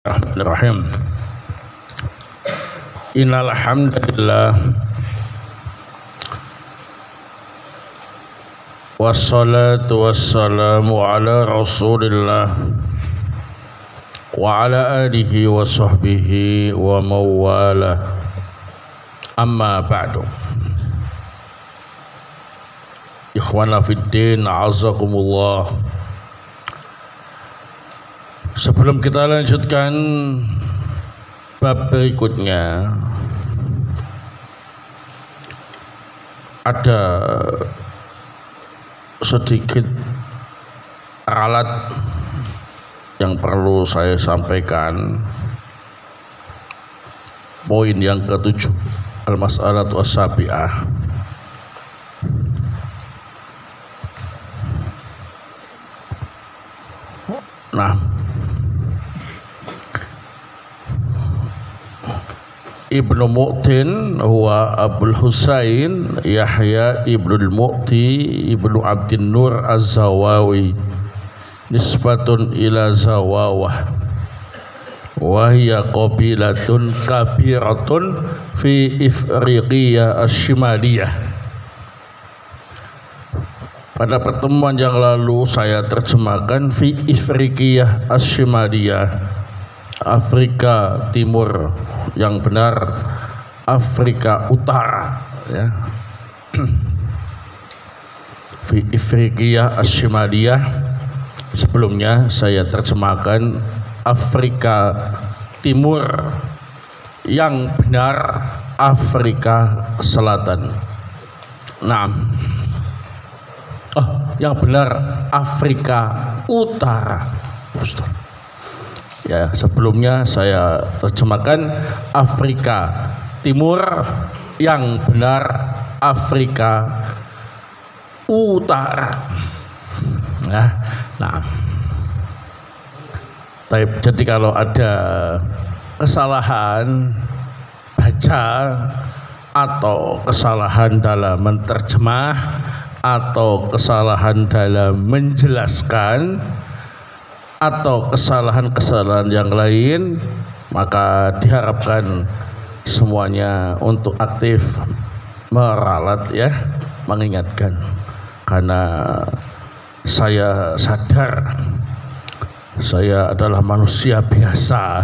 Bismillahirrahmanirrahim. Innal hamdalillah wassalatu wassalamu ala Rasulillah wa ala alihi wa sahbihi wa mawala. Amma ba'du. Ikhwana fiddin, a'azakumullah. Sebelum kita lanjutkan bab berikutnya, ada sedikit alat yang perlu saya sampaikan. Poin yang ke-7, al-mas'alatu as-sabi'ah. Nah, Ibnu Mu'tin huwa Abul Husain Yahya Ibnul Mu'ti Ibnu Abdin Nur Az-Zawawi nisbatun ila Zawawah wa hiya qabilatun kabiratun fi Ifriqiyah Asy-Syimaliyah. Pada pertemuan yang lalu saya terjemahkan fi Ifriqiyah Asy-Syimaliyah, Afrika Timur, yang benar Afrika Utara, ya. Fi Ifriqiyah Asy-Syimaliyah. Sebelumnya saya terjemahkan Afrika Timur, yang benar Afrika Selatan. Nah, yang benar Afrika Utara. Ustaz. Ya, sebelumnya saya terjemahkan Afrika Timur, yang benar Afrika Utara. Nah, jadi kalau ada kesalahan baca atau kesalahan dalam menterjemah atau kesalahan dalam menjelaskan atau kesalahan-kesalahan yang lain, maka diharapkan semuanya untuk aktif meralat, ya, mengingatkan. Karena saya sadar saya adalah manusia biasa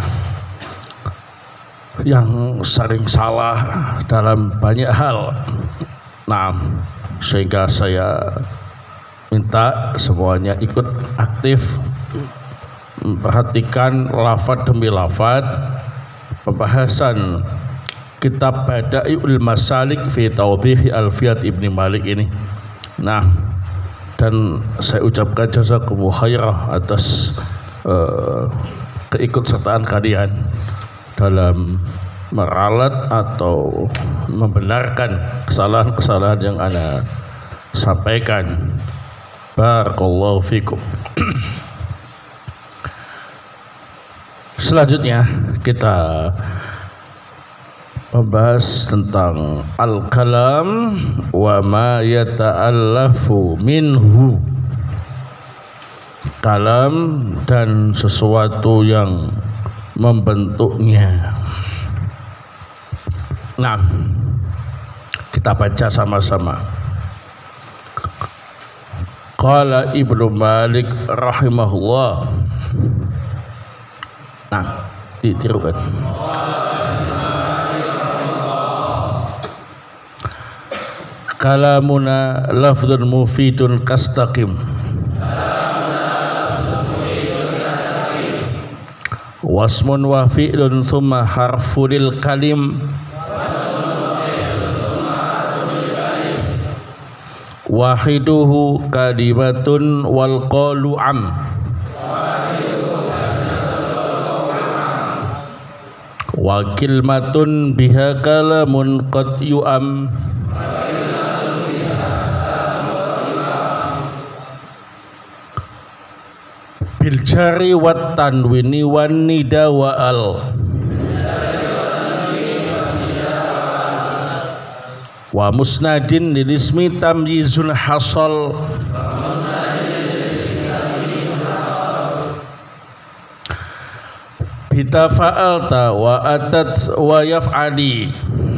yang sering salah dalam banyak hal. Nah, sehingga saya minta semuanya ikut aktif memperhatikan lafaz demi lafaz pembahasan kitab Bada'iul Masalik fi Tawdih Alfiyat Ibni Malik ini. Nah, dan saya ucapkan jazakumullah khairah atas keikutsertaan kalian dalam meralat atau membenarkan kesalahan-kesalahan yang ana sampaikan. Barakallahu fikum. Selanjutnya kita membahas tentang al-kalam wa ma yata'allafu minhu. Kalam dan sesuatu yang membentuknya. Nah, kita baca sama-sama. Qala Ibnu Malik rahimahullah. Nah, ditirukan. Kalamuna lafdzun mufidun kastaqim wasmun wa fi'lun thumma harful kalim wahiduhu kalimatun wal qalu am wa kilmatun biha kalamun qad yu'am bil jari wat tanwini wan nida wa al wa musnadin lil ismi tamyizun hasal Ita fa'alta wa atat wa yaf'ali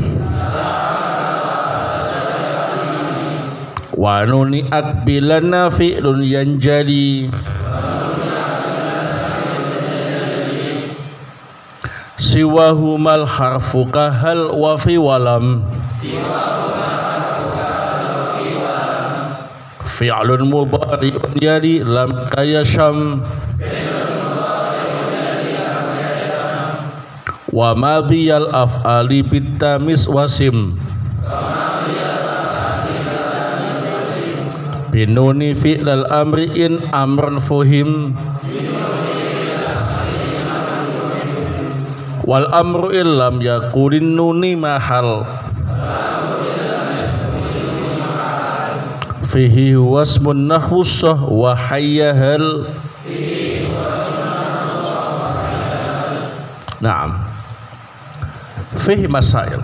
wa nuni akbilana fi'lun yanjali siwahumal harfu kahal wa fi walam fi'lun mudhari'un yali lam kayasham wa madhiyal af'ali bitamis wasim binuni fi'lal amri in amrun fuhim wal amru illam yakulin nuni mahal fihi wasmun nahwussah wa hayyahal. Naam, fihi masail,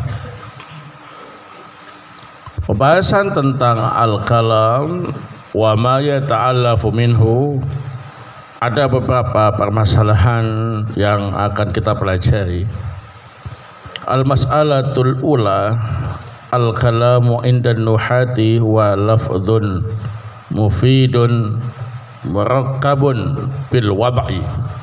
pembahasan tentang al-kalam wa ma yata'allafu minhu. Ada beberapa permasalahan yang akan kita pelajari. Al-mas'alatul ula, al-kalamu inda nuhati wa lafdhun mufidun murakkabun bil wad'i.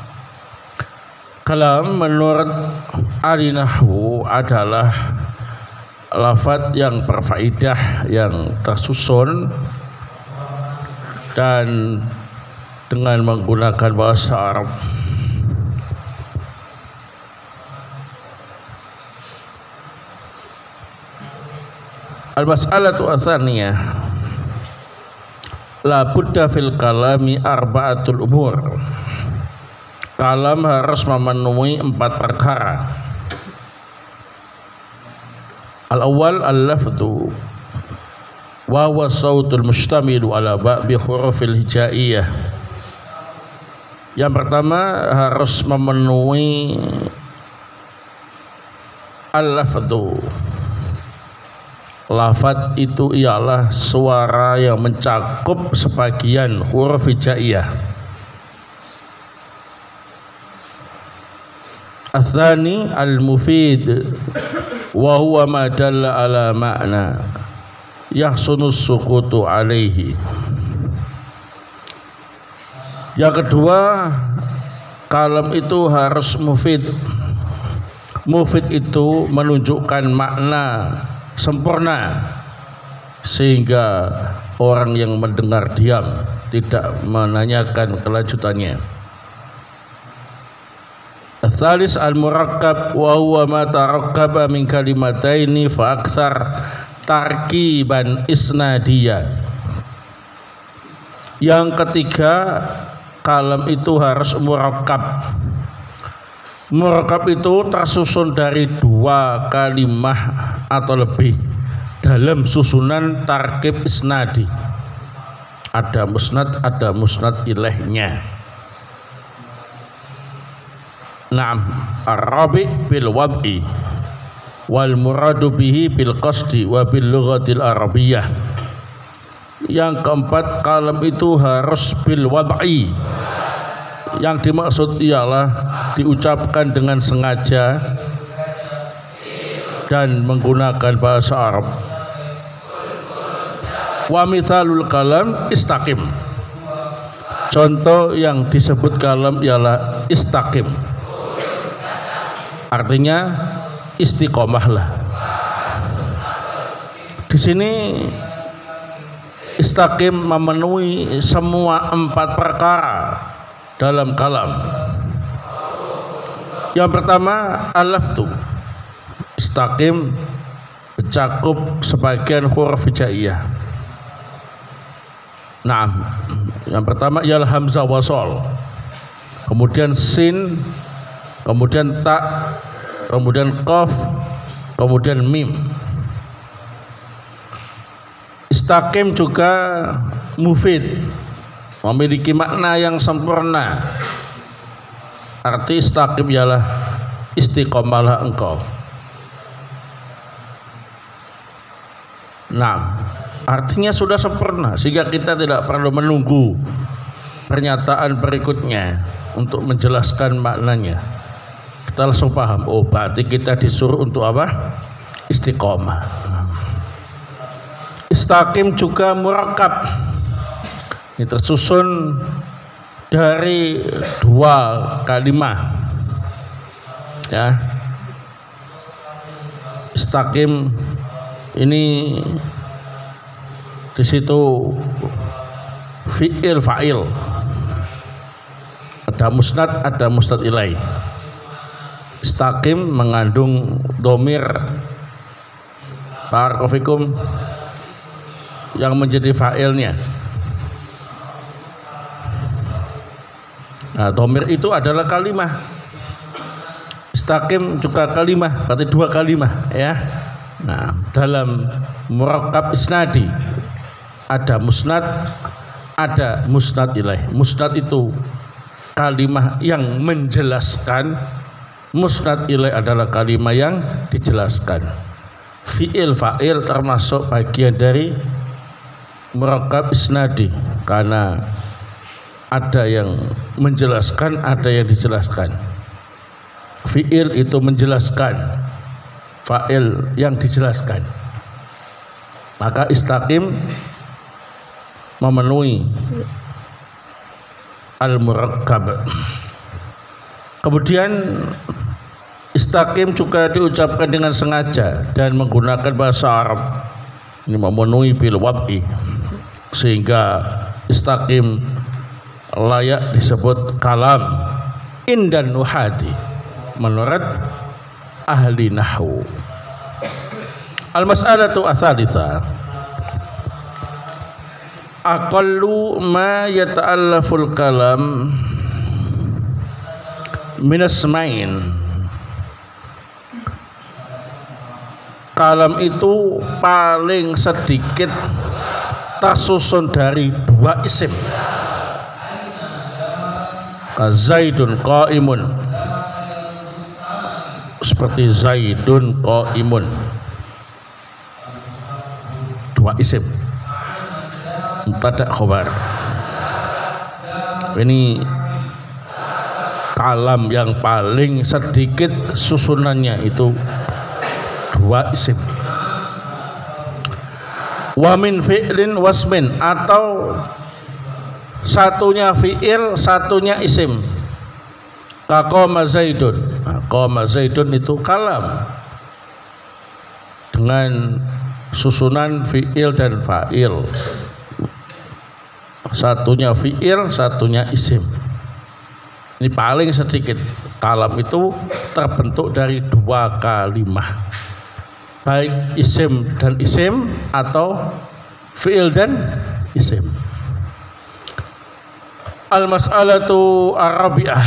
Kalam menurut ahli nahwu adalah lafaz yang berfaedah, yang tersusun dan dengan menggunakan bahasa Arab. Al-mas'alatu atsaniyah, la budda fil kalami arba'atul umur. Kalam harus memenuhi 4 perkara. Al-awwal al-lafdhu wa huwa sautul mustamilu ala ba'bi hurufil hijaiyah. Yang pertama harus memenuhi al-lafdhu. Lafaz itu ialah suara yang mencakup sebagian huruf hijaiyah. Atsani al-mufid wa huwa ma dalla ala ma'na yahsunu sukutu alaihi. Yang kedua, kalam itu harus mufid. Mufid itu menunjukkan makna sempurna sehingga orang yang mendengar diam, tidak menanyakan kelanjutannya. Tsalis al-murakkab wa huwa ma tarakkaba min kalimataini fa aktsar tarkiban isnadiyah. Yang ketiga, kalam itu harus murakkab. Murakkab itu tersusun dari 2 kalimah atau lebih dalam susunan tarkib isnadi. Ada musnad ilaihnya. Naam, ar-rabi' bil wad'i wal muradu bihi bil qasdi wa bil lughatil arabiyyah. Yang keempat, kalam itu harus bil wad'i. Yang dimaksud ialah diucapkan dengan sengaja dan menggunakan bahasa Arab. Wa mithalul kalam istaqim. Contoh yang disebut kalam ialah istaqim. Artinya istiqomahlah. Di sini istaqim memenuhi semua 4 perkara dalam kalam. Yang pertama, al-lafdhu. Istaqim mencakup sebagian huruf hijaiyah. Nah, yang pertama ialah hamzah wasol, kemudian sin, kemudian ta, kemudian qaf, kemudian mim. Istaqim juga mufid, memiliki makna yang sempurna. Arti istaqim ialah istiqomalah engkau. Nah, artinya sudah sempurna sehingga kita tidak perlu menunggu pernyataan berikutnya untuk menjelaskan maknanya. Kita langsung paham, oh berarti kita disuruh untuk apa? Istiqomah. Istaqim juga murakkab. Ini tersusun dari dua kalimat. Ya. Istaqim ini di situ fi'il fa'il. Ada musnad ilaih. Istaqim mengandung domir barakofikum yang menjadi fa'ilnya. Nah, domir itu adalah kalimah. Istaqim juga kalimah, berarti dua kalimah ya. Nah, dalam murakkab isnadi ada musnad, ada musnad ilaih. Musnad itu kalimah yang menjelaskan, musnad ilaih adalah kalimah yang dijelaskan. Fi'il fa'il termasuk bagian dari murakkab isnadi karena ada yang menjelaskan, ada yang dijelaskan. Fi'il itu menjelaskan, fa'il yang dijelaskan. Maka istaqim memenuhi al-murakkab. Kemudian istaqim juga diucapkan dengan sengaja dan menggunakan bahasa Arab. Ini memenuhi bil wab'i, sehingga istaqim layak disebut kalam indan nuhati menurut ahli nahwu. Al-mas'alatu ats-tsalitsah, aqallu ma yata'allaful kalam minasmain. Kalam itu paling sedikit tersusun dari dua isim. Zaidun qaimun, seperti Zaidun qaimun, dua isim, mubtada khobar. Ini kalam yang paling sedikit susunannya itu dua isim. Wa min fi'lin wasmin, atau satunya fi'il, satunya isim. Qama Zaidun. Qama Zaidun itu kalam dengan susunan fi'il dan fa'il. Satunya fi'il, satunya isim. Ini paling sedikit. Kalam itu terbentuk dari dua kalimah, baik isim dan isim atau fi'il dan isim. Al-mas'alatu ar-rabi'ah,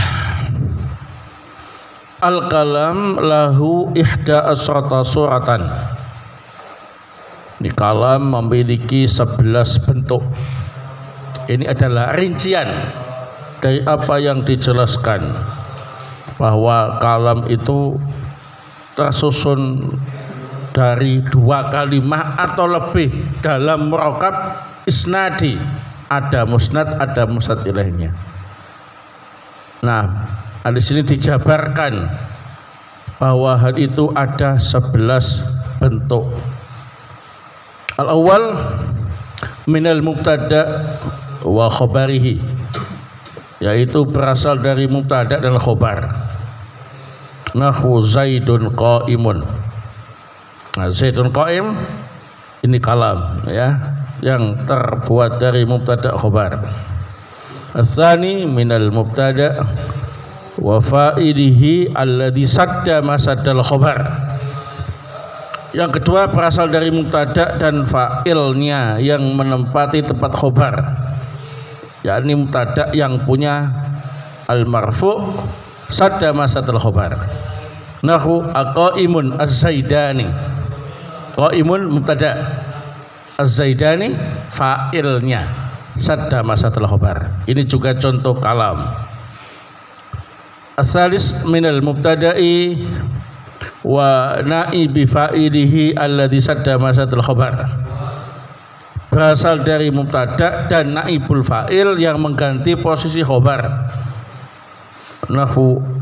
al-kalam lahu ihda asrata suratan. Ini kalam memiliki 11 bentuk. Ini adalah rincian dari apa yang dijelaskan, bahwa kalam itu tersusun dari dua kalimah atau lebih dalam murakkab isnadi. Ada musnad, ada musnad ilaihnya. Nah, di sini dijabarkan bahwa hal itu ada 11 bentuk. Al-awwal minal mubtada wa khabarihi, yaitu berasal dari mubtada dan khabar. Nahwu Zaidun qaimun. Nah, Zaidun qaim ini kalam ya, yang terbuat dari mubtada khabar. Ats-tsani minal mubtada wa fa'ilihi alladhi sadda masaddal khabar. Yang kedua berasal dari mubtada dan fa'ilnya yang menempati tempat khabar, yakni mubtada yang punya al-marfu' sadda masaddal khabar. Nahu aqaimun az-zaidani. Qaimun mubtada, az-zaidani fa'ilnya, sadda masaddal khabar. Ini juga contoh kalam. Ats-tsalis minal mubtada'i wa na'ibi fa'ilihi alladhi sadda masaddal khabar. Berasal dari mubtada dan naibul fa'il yang mengganti posisi khabar. Nahu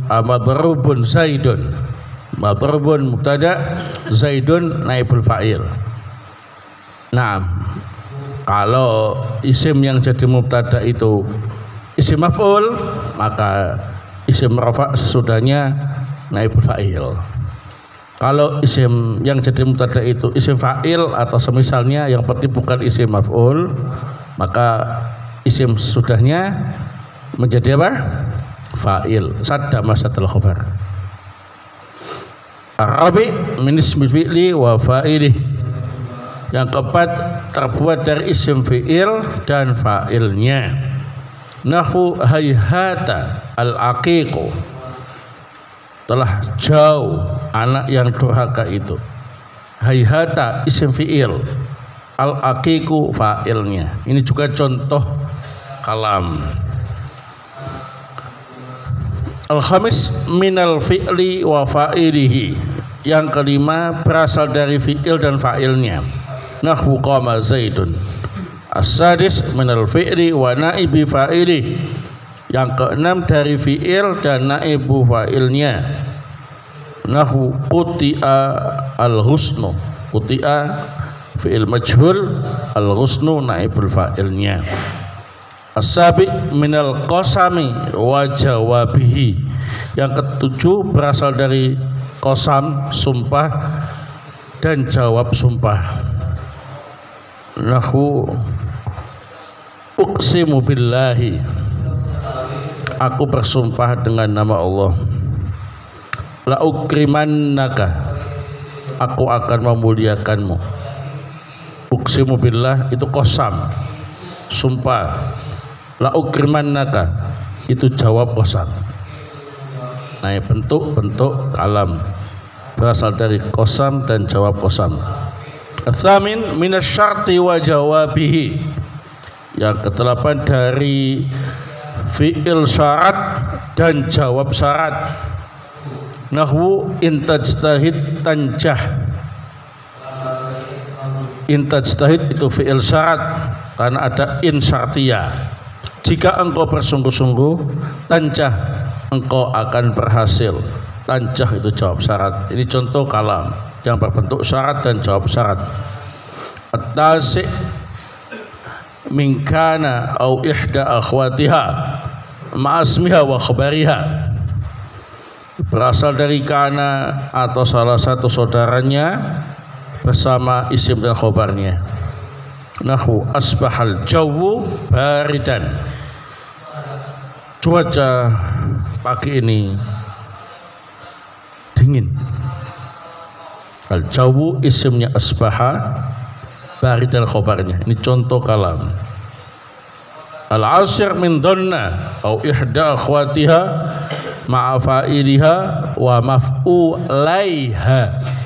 madrubun Zaidun. Madrubun mubtada, Zaidun naibul fa'il. Nah, kalau isim yang jadi mubtada itu isim maf'ul, maka isim rafa' sesudahnya naibul fa'il. Kalau isim yang jadi mubtada itu isim fa'il atau semisalnya yang penting bukan isim maf'ul, maka isim sesudahnya menjadi apa? Fa'il. Sadda masatul khabar. Arabi min ismi fi'li wa fa'ilih. Yang keempat terbuat dari isim fi'il dan fa'ilnya. Nahu hayhata al-aqiqu, telah jauh anak yang durhaka itu. Hayhata isim fi'il, al-aqiqu fa'ilnya. Ini juga contoh kalam. Al-khamis minal fi'li wa fa'ilihi. Yang kelima berasal dari fi'il dan fa'ilnya. Nahwu qama Zaidun. As-sadis minal fi'li wa naibi fa'ili. Yang keenam dari fi'il dan naibu fa'ilnya. Nahwu quti'a al-husnu. Quti'a fi'il majhul, al-husnu naibul fa'ilnya. As-sabi minal qasami wa jawabihi. Yang ketujuh berasal dari qasam, sumpah, dan jawab sumpah. Nahu uqsimu billahi, aku bersumpah dengan nama Allah. La ukrimannaka, aku akan memuliakanmu. Uqsimu billah itu qasam, sumpah. La ukrimannaka itu jawab qasam. Nah, bentuk-bentuk kalam berasal dari qasam dan jawab qasam. Ats-tsamin minasyarti wa jawabihi. Yang kedelapan dari fi'il syarat dan jawab syarat. Nahwu intajtahid tanjah. Intajtahid itu fi'il syarat karena ada in syartiyah. Jika engkau bersungguh-sungguh, tanjah, engkau akan berhasil. Tanjah itu jawab syarat. Ini contoh kalam yang berbentuk syarat dan jawab syarat. At-tasi' min kana au ihda akhwatiha ma'asmiha wa khabariha. Berasal dari kana atau salah satu saudaranya bersama isim dan khabarnya. Nahu asbahal jawu baridan. Cuaca pagi ini dingin. Al-jawu isimnya asbaha, baridan khabarnya. Ini contoh kalam. Al-asir min dhanna au ihda akhwatiha ma'a fa'iliha wa maf'ulaiha.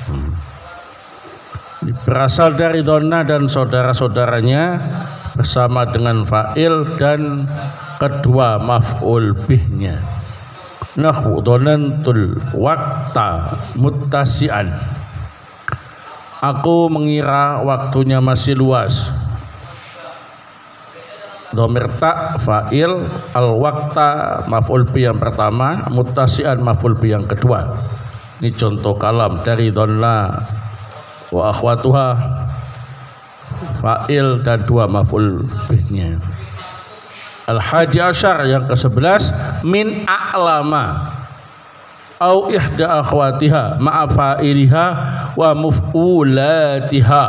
Berasal dari dhanna dan saudara-saudaranya bersama dengan fa'il dan kedua maf'ul bihnya. Nahu dhanantul waqta muttasi'an. Aku mengira waktunya masih luas. Dhamir ta fa'il, al-waqta maf'ul bi yang pertama, muttasi'an maf'ul bi yang kedua. Ini contoh kalam dari dhanna wa akhwatuha, fa'il dan dua maf'ul bihnya. Al-hadi asyar yang ke-11 min a'lama au ihda akhwatiha ma'a fa'iliha wa muf'ulatiha.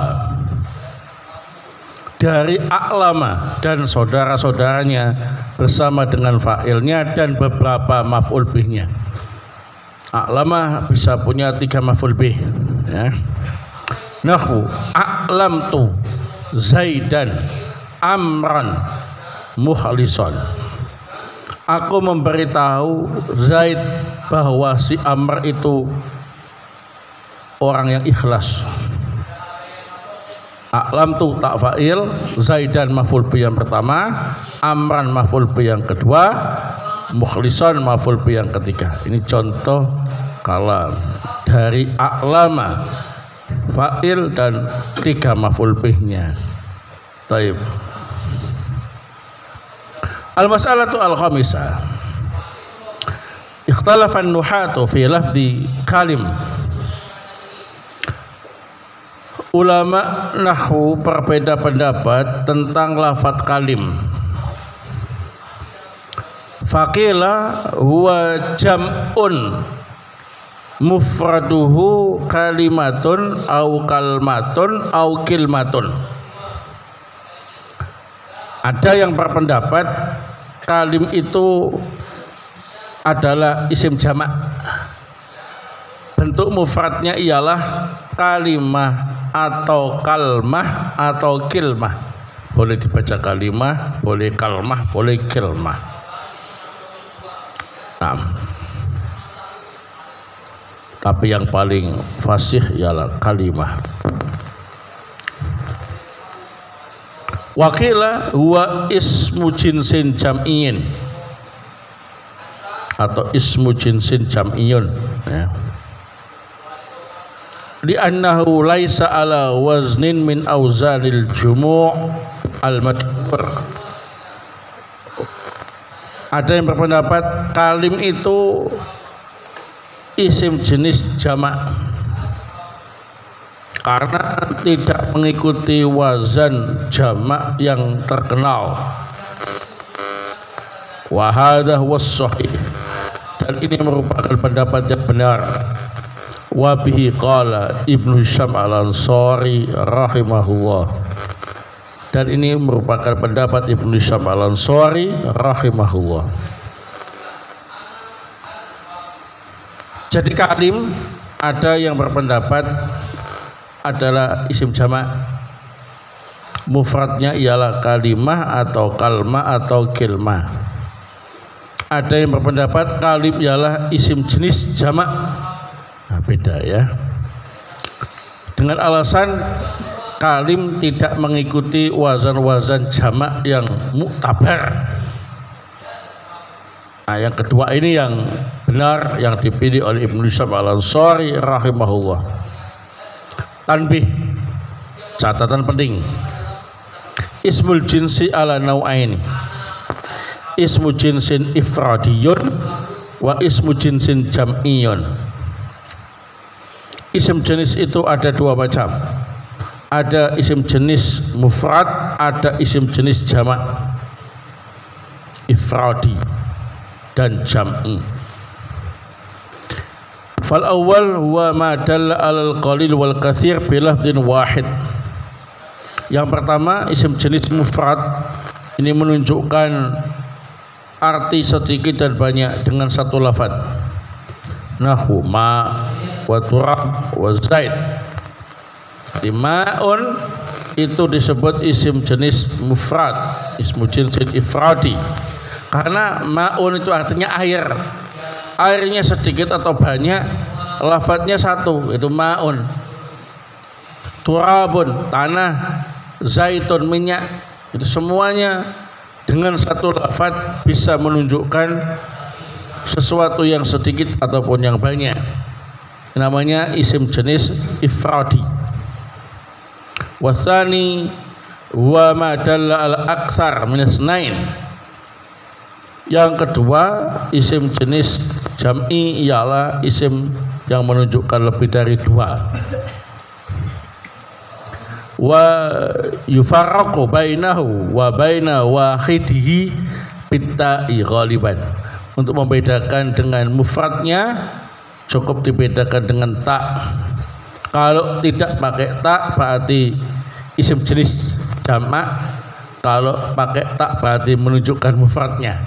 Dari a'lama dan saudara-saudaranya bersama dengan fa'ilnya dan beberapa maf'ul bihnya. A'lama bisa punya 3 maf'ul bih, ya. Nahu a'lamtu Zaidan amran mukhlisan. Aku memberitahu Zaid bahwa si Amr itu orang yang ikhlas. A'lamtu tak fa'il, Zaidan maf'ul bi yang pertama, Amran maf'ul bi yang kedua, mukhlisan maf'ul bi yang ketiga. Ini contoh kalam dari a'lama, fa'il dan 3 maf'ul bihnya. Taib. Al-mas'alatu al-khamisah Ikhtalafan nuhatu fi lafzi kalim. Ulama nahwu berbeda pendapat tentang lafaz kalim. Faqila huwa jam'un mufraduhu kalimatun au kalmatun au kilmatun. Ada yang berpendapat kalim itu adalah isim jamak. Bentuk mufradnya ialah kalimah atau kalmah atau kilmah. Boleh dibaca kalimah, boleh kalmah, boleh kilmah. Nah, tapi yang paling fasih ialah kalimah. Wakila huwa ismu jinsin jam'iyyin atau ismu jinsin jam'iyun, ya. Li'annahu laisa ala waznin min auzanil jumu' al-madhkur. Ada yang berpendapat kalim itu isim jenis jamak karena tidak mengikuti wazan jamak yang terkenal. Wa hadha huwas shahih, dan ini merupakan pendapat yang benar. Wa bihi qala Ibnu Hisham Al-Ansari rahimahullah, dan ini merupakan pendapat Ibnu Hisham Al-Ansari rahimahullah. Jadi kalim ada yang berpendapat adalah isim jamak, mufradnya ialah kalimah atau kalmah atau kilmah. Ada yang berpendapat kalim ialah isim jenis jamak. Nah, beda ya. Dengan alasan kalim tidak mengikuti wazan-wazan jamak yang muktabar. Nah, yang kedua ini yang benar, yang dipilih oleh Ibnu Hisham Al-Ansari rahimahullah. Tanbih, catatan penting. Ismul jinsi ala nau'aini. Ismu jinsin ifradiyun wa ismu jinsin jam'iyun. Isim jenis itu ada dua macam. Ada isim jenis mufrad, ada isim jenis jamak. Ifradi dan jam'i. Fal awal huwa ma dalla 'alal qalil wal katsir bi lafdhin wahid. Yang pertama, isim jenis mufrad ini menunjukkan arti sedikit dan banyak dengan satu lafaz. Nahu ma wa turab wa zaid. Di ma'un itu disebut isim jenis mufrad, ismu jinsin ifradi, karena ma'un itu artinya air. Airnya sedikit atau banyak, lafadznya satu, itu ma'un. Turabun, tanah, zaitun, minyak, itu semuanya dengan satu lafadz bisa menunjukkan sesuatu yang sedikit ataupun yang banyak. Namanya isim jenis ifradi. Wasani wa ma dalla al aktsar min isnain. Yang kedua, isim jenis jam'i ialah isim yang menunjukkan lebih dari dua. Wa yufarraqu bainahu wa baina wahidihi bitta'i ghaliban. Untuk membedakan dengan mufradnya cukup dibedakan dengan ta. Kalau tidak pakai ta berarti isim jenis jamak. Kalau pakai ta berarti menunjukkan mufradnya.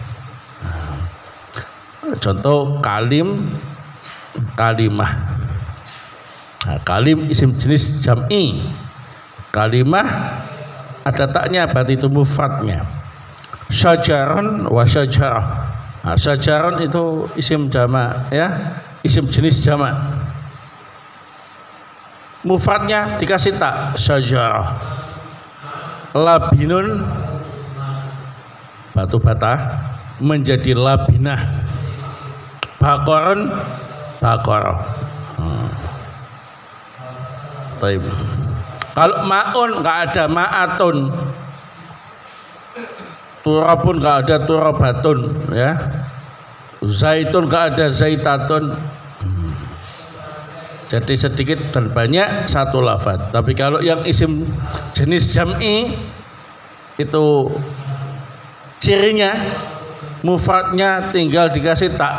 Contoh kalim, kalimah. Nah, kalim isim jenis jam'i. Kalimah ada taknya berarti itu mufradnya. Syajaron wa syajarah. Nah, syajaron itu isim jamak, ya, isim jenis jamak. Mufradnya dikasih tak, syajarah. Labinun, batu bata, menjadi labinah. Bakoron, bakoroh. Taib. Kalau ma'un nggak ada ma'atun, turabun nggak ada turabatun, ya. Zaitun gak ada zaitatun. Jadi sedikit dan banyak satu lafaz. Tapi kalau yang isim jenis jam'i itu cirinya mufradnya tinggal dikasih tak.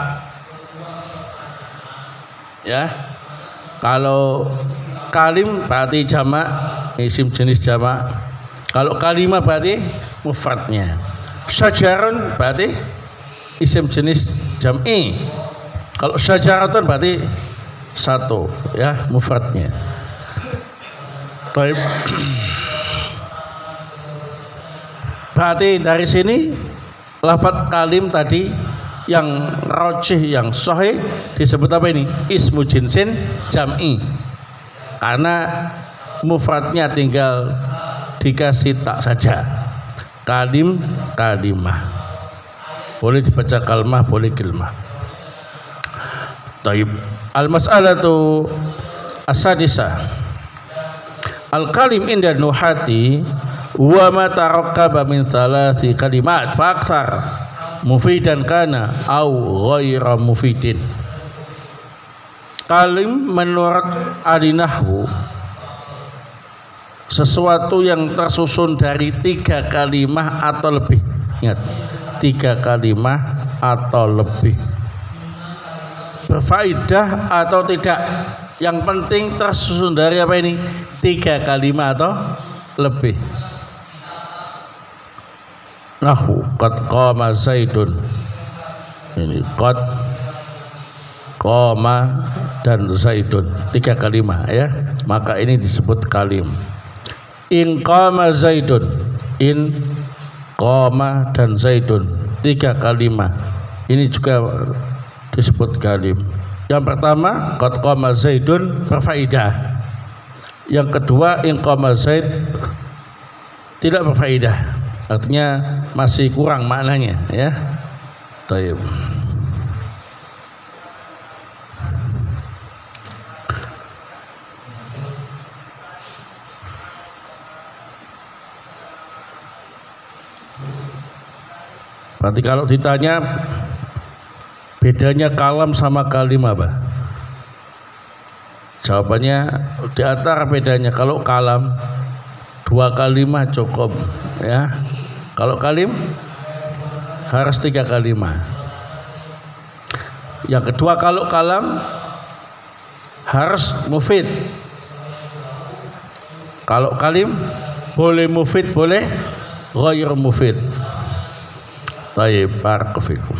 Ya. Kalau kalim berarti jamak, isim jenis jamak. Kalau kalimah berarti mufradnya. Syajarun berarti isim jenis jam'i. Kalau syajaratun berarti satu, ya, mufradnya. Baik. Berarti dari sini lafaz kalim tadi yang rajih, yang sahih disebut apa ini? Ismu jinsin jam'i. Karena mufradnya tinggal dikasih tak saja. Kalim, kalimah. Boleh dibaca kalmah, boleh kilmah. Taib. Al-mas'alatu as-sadisah. Al-kalim inda nuhati wa ma tarakkaba min thalathi kalimat fa akthar mufidan kana au ghaira mufidin. Kalim menurut ahli nahwu sesuatu yang tersusun dari 3 kalimah atau lebih. Ingat, 3 kalimah atau lebih. Berfaedah atau tidak, yang penting tersusun dari apa ini? 3 kalimat atau lebih. Nahu qad qama zaidun, ini qad qama dan zaidun, 3 kalimat, ya, maka ini disebut kalim. In qama zaidun, in qama dan zaidun, 3 kalimat, ini juga disebut kalim. Yang pertama qad qama zaidun berfaedah. Yang kedua in qama zaid tidak berfaedah, artinya masih kurang maknanya, ya. Taib. Berarti kalau ditanya bedanya kalam sama kalim apa? Jawabannya di antara bedanya, kalau kalam 2 kalimat cukup, ya. Kalau kalim harus 3 kalimat. Yang kedua, kalau kalam harus mufid. Kalau kalim boleh mufid, boleh ghair mufid. Tayyib, barakallahu fikum.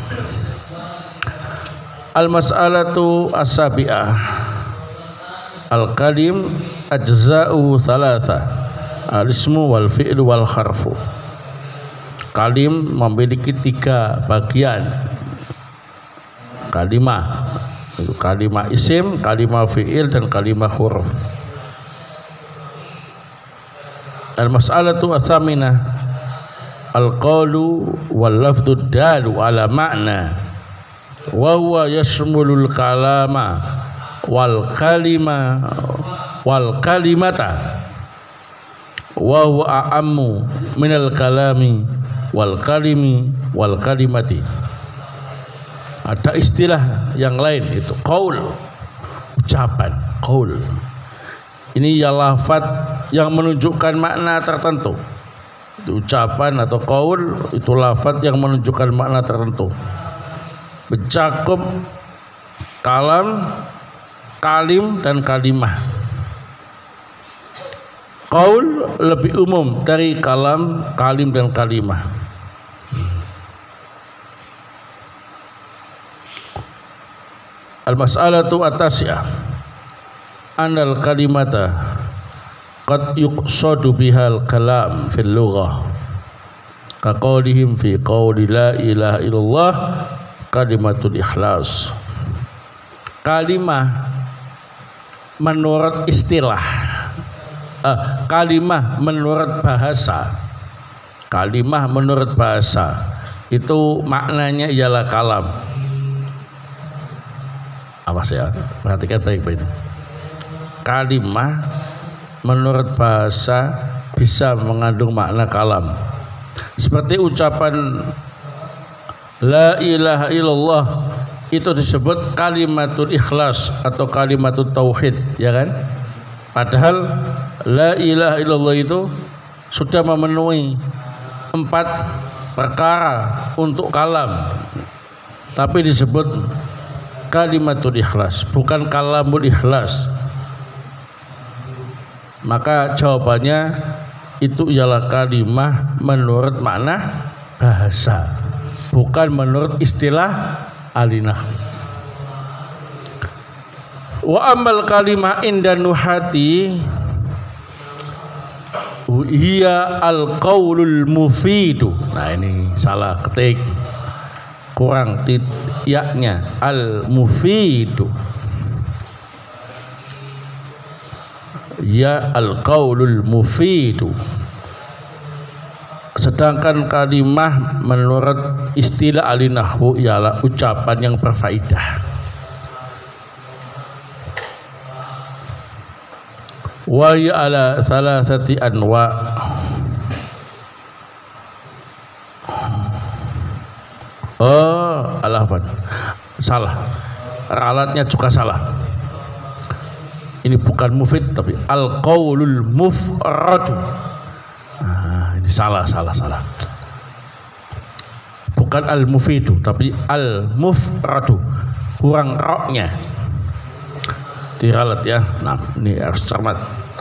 Al-mas'alatu as-sabi'ah. Al-kalim ajza'u thalatha, al-ismu wal fi'lu wal harfu. Kalim memiliki 3 bagian. Kalimah, itu kalimah isim, kalimah fi'il, dan kalimah huruf. Al-mas'alatu ats-tsaminah. Al-qawlu wal lafdhu dalu ala ma'na wa huwa yashmulul kalama wal kalima wal kalimata wa huwa a'ammu minal kalami wal kalimi wal kalimati. Ada istilah yang lain, itu qaul, ucapan, qaul. Ini ya lafaz yang menunjukkan makna tertentu. Itu ucapan atau qaul, itu lafaz yang menunjukkan makna tertentu. Mencakup kalam, kalim, dan kalimah. Qaul lebih umum dari kalam, kalim, dan kalimah. Al-mas'alatu at-tasi'ah. Anal kalimata qad yuqsadu bihal kalam fil lughah ka qawlihim fi qawli la ilaha illallah kalimatul ikhlas. Kalimah menurut istilah, kalimah menurut bahasa, kalimah menurut bahasa itu maknanya ialah kalam. Awas ya, perhatikan baik-baik. Kalimah menurut bahasa bisa mengandung makna kalam. Seperti ucapan La ilaha illallah itu disebut kalimatul ikhlas atau kalimatul tauhid, ya kan? Padahal la ilaha illallah itu sudah memenuhi 4 perkara untuk kalam, tapi disebut kalimatul ikhlas, bukan kalamul ikhlas. Maka jawabannya itu ialah kalimah menurut makna bahasa, bukan menurut istilah alinah. Wa amal kalimah inda nuhati hiya al-qaulul mufidu. Nah ini salah ketik, kurang yaknya al-mufidu. Ya al-qaulul mufidu. Sedangkan kalimah menurut istilah ahli nahwu ialah ucapan yang berfaedah. Wa ya ala thalathati anwa. Oh, alafan. Salah. Alatnya juga salah. Ini bukan mufid tapi al-qaulul mufrad. Nah, ini salah. Bukan al-mufidu tapi al-mufradu. Kurang roknya. Diralat ya. Nah, ini harus cermat.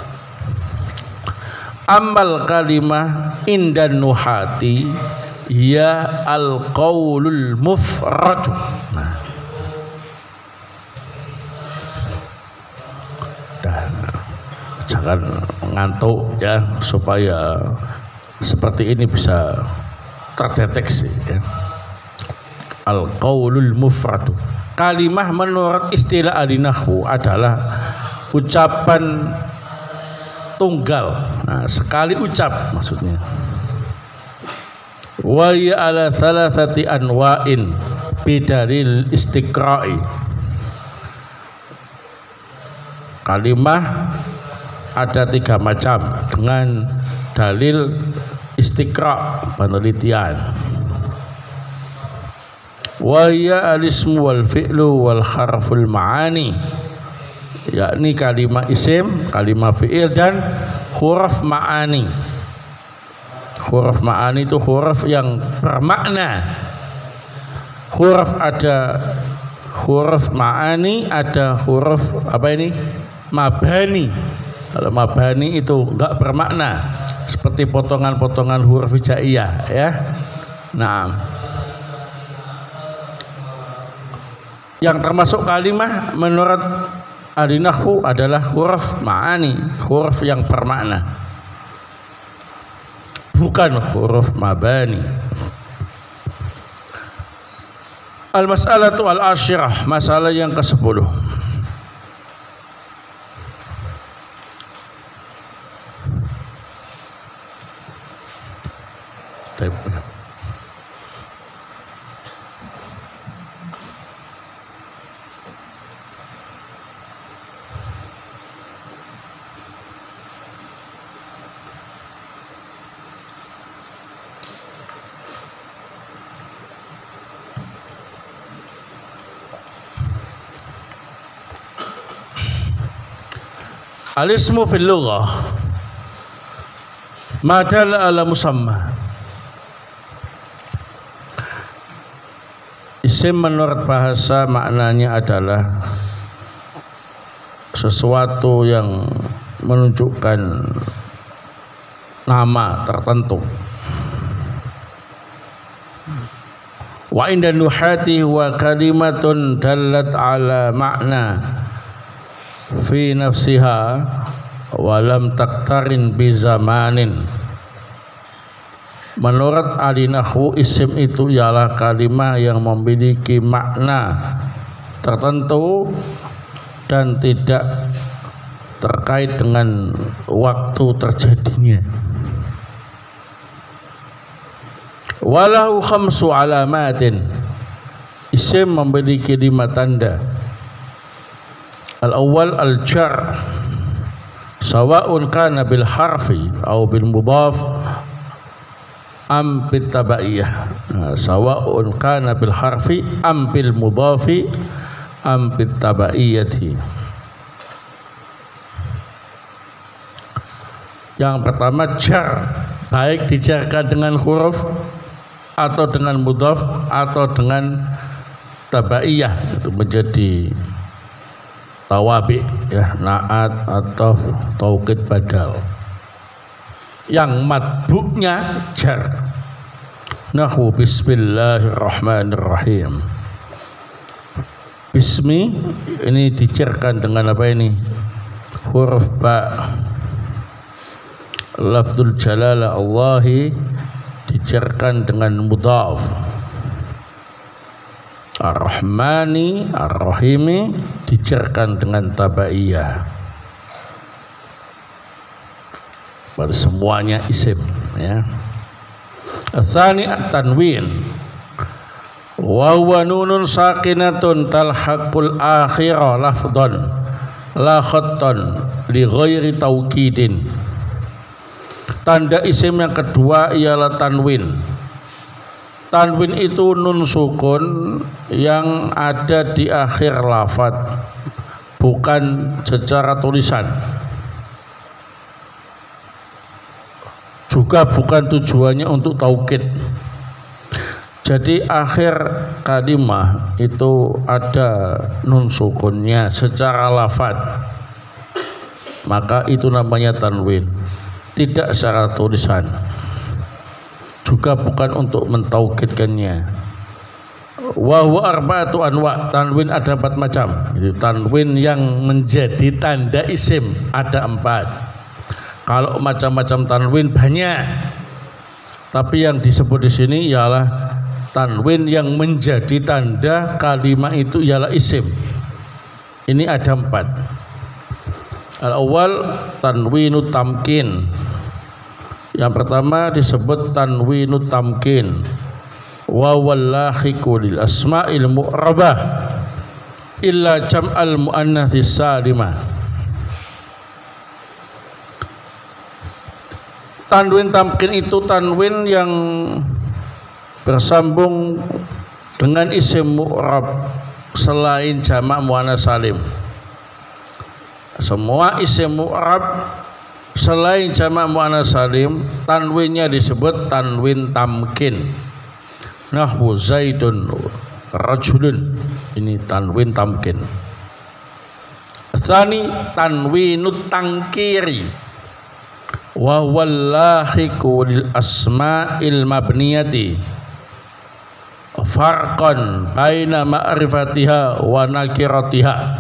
Amal kalimah indan nuhati ya al-qaulul mufradu. Nah, jangan ngantuk ya, supaya seperti ini bisa terdeteksi ya. Al-qaulul mufradu. Kalimah menurut istilah ahli nahwu adalah ucapan tunggal. Nah, sekali ucap maksudnya. Wa ya ala thalathati anwa'in bidalil istiqra'i. Kalimah ada 3 macam dengan dalil istiqra', penelitian. Wa ya al-ismu wal fi'lu wal harful ma'ani, yakni kalimah isim, kalimah fi'il dan huruf ma'ani. Huruf ma'ani itu huruf yang bermakna. Huruf ada huruf ma'ani, ada huruf apa ini? Mabani. Kalau mabani itu enggak bermakna, seperti potongan-potongan huruf hijaiyah ya. Nah, yang termasuk kalimah menurut ahli nahwu adalah huruf ma'ani, huruf yang bermakna, bukan huruf mabani. Al-mas'alatu al-ashirah, masalah yang ke-10. Al-ismu fil lughah ma dalla ala musamma. Isim menurut bahasa maknanya adalah sesuatu yang menunjukkan nama tertentu. Wa inda nuhati huwa kalimatun dallat ala makna fi nafsiha wa lam taktarin bi zamanin. Menurut ahli nahwu, isim itu ialah kalimah yang memiliki makna tertentu dan tidak terkait dengan waktu terjadinya. Walahu khamsu alamatin. Isim memiliki 5 tanda. Al-awwal al-jar, sawa'un kana bil harfi aw bil mudhaf am bit tabaiyah. Sawa'un kana bil harfi am bil mudhafi am bit tabaiyati. Yang pertama jar, baik dijarkan dengan huruf atau dengan mudhaf atau dengan tabaiyah, itu menjadi tawabi ya, naat atau taukid badal. Yang matbu'nya jar, nahu bismillahirrahmanirrahim. Bismi ini dijarkan dengan apa ini? Huruf ba. Lafzul jalalah Allahi dijarkan dengan mudhaf. Ar-Rahmani, Ar-Rahimi dijarkan dengan tabaiyah. Pada semuanya isim ya. Ats-tsani at-tanwin. Wa huwa nunun sakinatun talhaqul akhirah lafdhan la khattan li ghairi taukidin. Tanda isim yang kedua ialah tanwin. Tanwin itu nun sukun yang ada di akhir lafaz, bukan secara tulisan. Juga bukan tujuannya untuk taukid. Jadi akhir kalimah itu ada nun sukunnya secara lafaz, maka itu namanya tanwin, tidak secara tulisan. Juga bukan untuk mentaukidkannya. Wa huwa arba'atu anwa'. Tanwin ada 4 macam. Itu tanwin yang menjadi tanda isim ada 4. Kalau macam-macam tanwin banyak. Tapi yang disebut di sini ialah tanwin yang menjadi tanda kalimat itu ialah isim. Ini ada 4. Al-awwal tanwinut tamkin. Yang pertama disebut tanwinut tamkin. Wa wallahiku lil asma'il mu'rabah illa jam'al muannatsis salimah. Tanwin tamkin itu tanwin yang bersambung dengan isim mu'rab selain jamak muannats salim. Semua isim mu'rab selain jamak muannats salim, tanwinnya disebut tanwin tamkin. Nahwu Zaidun rajulun, ini tanwin tamkin. Tsani tanwinut tangkiri. Wa wallahiku lil asma'il mabniyati farqan baina ma'rifatiha wa nakiratiha.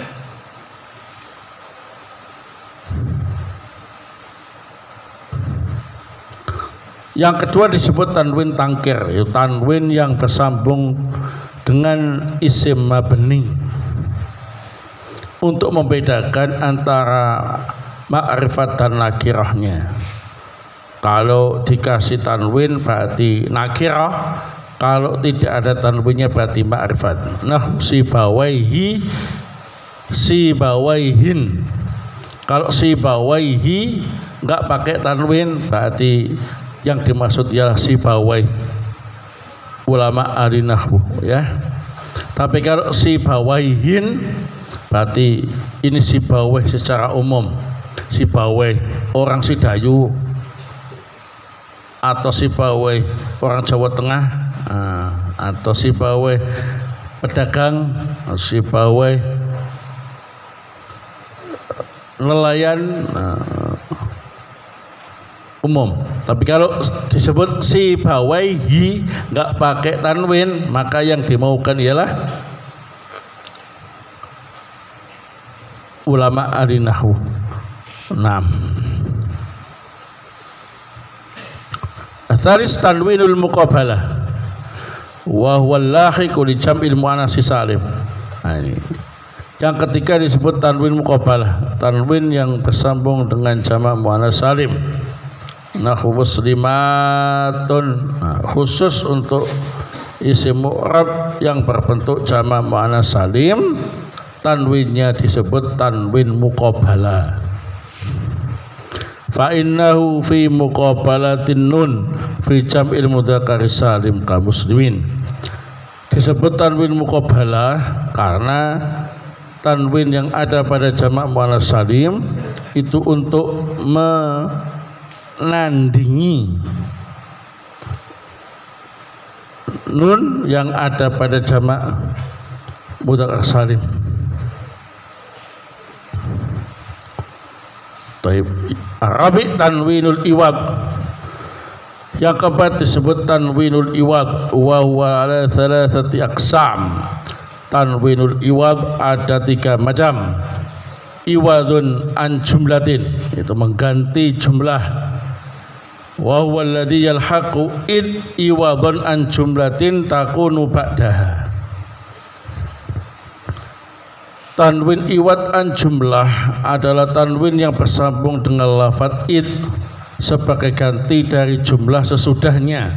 Yang kedua disebut tanwin tangkir, yaitu tanwin yang bersambung dengan isim mabni untuk membedakan antara ma'rifat dan nakirahnya. Kalau dikasih tanwin berarti nakirah, kalau tidak ada tanwinnya berarti ma'rifat. Nah, sibawaihi, sibawaihin. Kalau sibawaihi enggak pakai tanwin berarti yang dimaksud ialah sibawai, ulama ahli nahwu ya. Tapi kalau sibawaihin berarti ini sibawai secara umum. Sibawai orang Sidayu atau sibawai orang Jawa Tengah, atau sibawai pedagang, sibawai nelayan, umum. Tapi kalau disebut sibawaihi enggak pakai tanwin, maka yang dimaukan ialah ulama ahli nahwu. 6. Tsalis tanwinul muqabalah wa huwa lahiqu li jam'il muannats salim. Nah, ini. Yang ketiga disebut tanwin muqabalah, tanwin yang bersambung dengan jamak muannats salim. Nahwu muslimatun, khusus untuk isim mu'rab yang berbentuk jamak muannats salim, tanwinnya disebut tanwin muqabalah. fa innahu fi muqabalatin nun fi jam'il mudzakkar salim ka muslimin. Disebut tanwin muqabalah karena tanwin yang ada pada jamak muannats salim itu untuk menandingi nun yang ada pada jamak mudzakkar salim. Taib. Arabi tanwinul iwad. Yang keempat disebut tanwinul iwad wa huwa ala thalathati aqsam. Tanwinul iwad ada 3 macam. Iwadun an jumlatin, itu mengganti jumlah. Wa huwa alladhi yalhaqu id iwadun an jumlatin takunu ba'daha. Tanwin iwad an jumlah adalah tanwin yang bersambung dengan lafadz id sebagai ganti dari jumlah sesudahnya.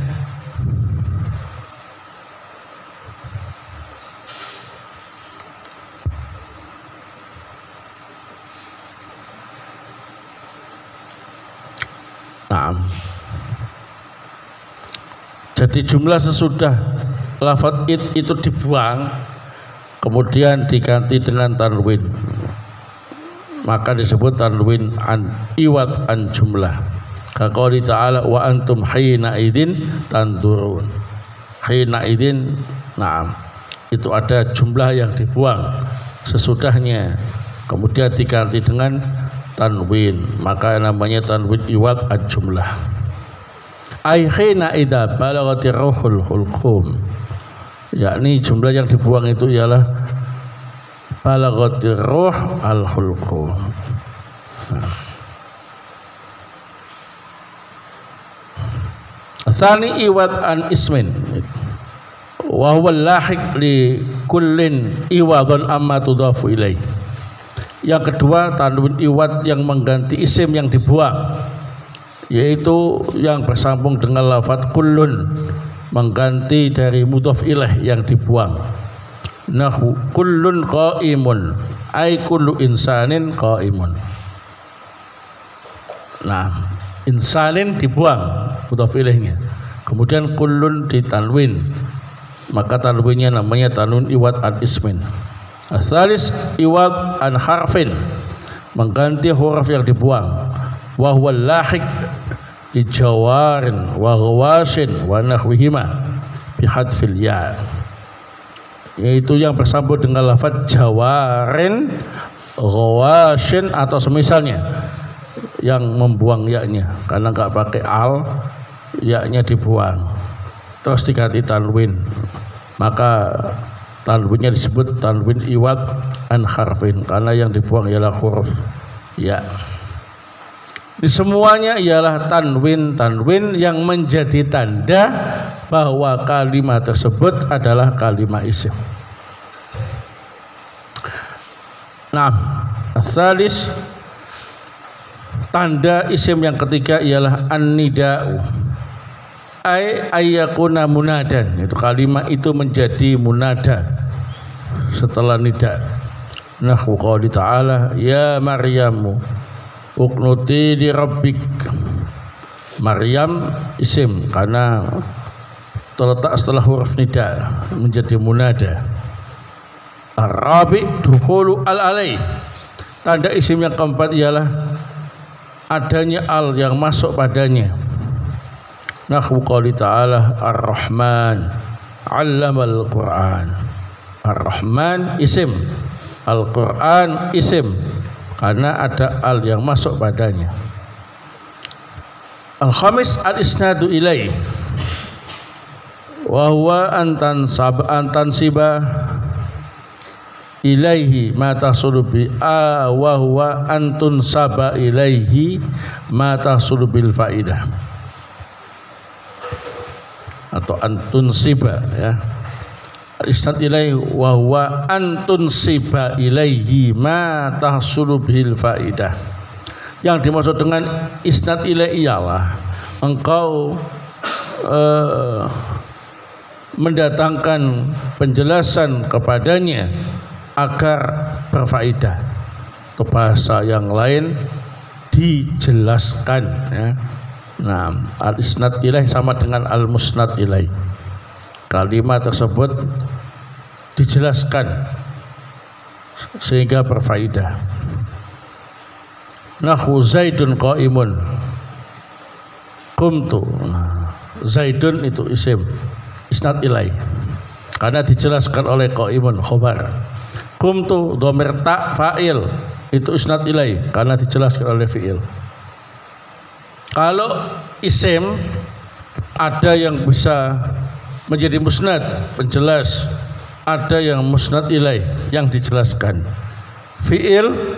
Nah, jadi jumlah sesudah lafadz id itu dibuang, kemudian diganti dengan tanwin, maka disebut tanwin an iwad an jumlah. Kaqouli ta'ala wa antum hina idin tandurun. Hina idin, nah, itu ada jumlah yang dibuang sesudahnya, kemudian diganti dengan tanwin, maka namanya tanwin iwad an jumlah. Ai hina idza balagatir ruhul hulqum, yakni jumlah yang dibuang itu ialah balagatir ruh al hulqum. Tsani iwad an ismin wa huwa lahiq li kullin iwadun amma tudhafu ilaih. Yang kedua tanwin iwad yang mengganti isim yang dibuang, yaitu yang bersambung dengan lafadz kullun, mengganti dari mudhaf ilaih yang dibuang. Nahu kullun qaimun, ay kullu insanin qaimun. Nah, insanin dibuang mudhaf ilaihnya, kemudian kullun ditanwin, maka tanwinnya namanya tanwin iwad an ismin. Asalis iwad an harfin, mengganti huruf yang dibuang. Wa huwa lahiq li jawarin wa ghawasin wa nahwihima bi hadfil ya, yaitu yang bersambung dengan lafaz jawarin, ghawasin atau semisalnya, yang membuang yaknya karena enggak pakai al, yaknya dibuang terus diganti tanwin, maka tanwinnya disebut tanwin iwad an harfin karena yang dibuang ialah huruf ya. Di semuanya ialah tanwin yang menjadi tanda bahwa kalimat tersebut adalah kalimat isim. Nah, asalis, tanda isim yang ketiga ialah an-nida'u, ay ayyakuna munadan, itu kalimat itu menjadi munada setelah nida. Nahu qouli ta'ala ya Maryamu uqnuti li rabbik. Maryam isim karena terletak setelah huruf nida menjadi munada. Arabi dukhulu al-alai, tanda isim yang keempat ialah adanya al yang masuk padanya. Nahu qouli ta'ala ar-Rahman 'allamal Qur'an. Ar-Rahman isim, Al-Qur'an isim karena ada al yang masuk padanya. Al-khamis al-isnadu ilaih wa huwa antan siba ilaihi ma tahsulu bi a wa huwa antun saba ilaihi ma tahsulu bil faidah, atau antun siba ya. Isnad ilaihi wa huwa antun siba ilaihi ma tahsulu bil faidah. Yang dimaksud dengan isnad ilaihi ialah engkau mendatangkan penjelasan kepadanya agar berfaedah. Atau bahasa yang lain, dijelaskan ya. Nah, al-isnad ilaih sama dengan al-musnad ilaih. Kalimat tersebut dijelaskan sehingga berfaedah. Nahu Zaidun qaimun. Qumtu. Nah, Zaidun itu isim isnad ilaih karena dijelaskan oleh qaimun khabar. Qumtu dhamir ta fa'il itu isnad ilaih karena dijelaskan oleh fi'il. Kalau isim ada yang bisa menjadi musnad penjelas, ada yang musnad ilaih yang dijelaskan. Fi'il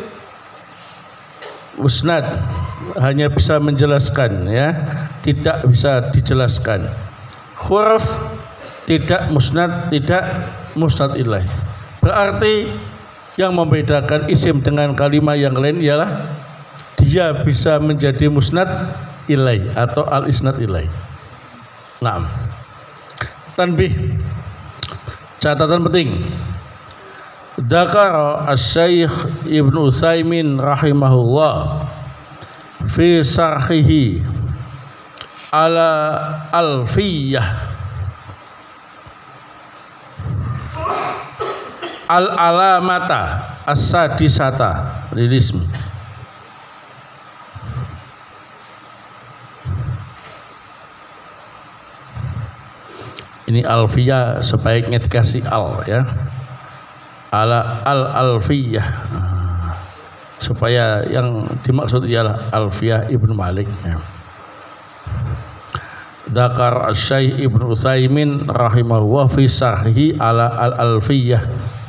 musnad hanya bisa menjelaskan ya, tidak bisa dijelaskan. Huruf tidak musnad, tidak musnad ilaih. Berarti yang membedakan isim dengan kalimat yang lain ialah dia bisa menjadi musnad ilaih atau al-isnad ilaih. Naam. Tanbih. Catatan penting. Dzakara asy-Syaikh Ibnu Utsaimin rahimahullah fi sarhihi ala alfiyah al-alamata as-sadisata lilism. Ini alfiyah sebaiknya dikasih al ya. Ala al-alfiyah. Supaya yang dimaksud ialah Alfiyah Ibnu Malik ya. Dzakar asy-Syaikh Ibnu Utsaimin rahimahullah fi sahih ala al-alfiyah.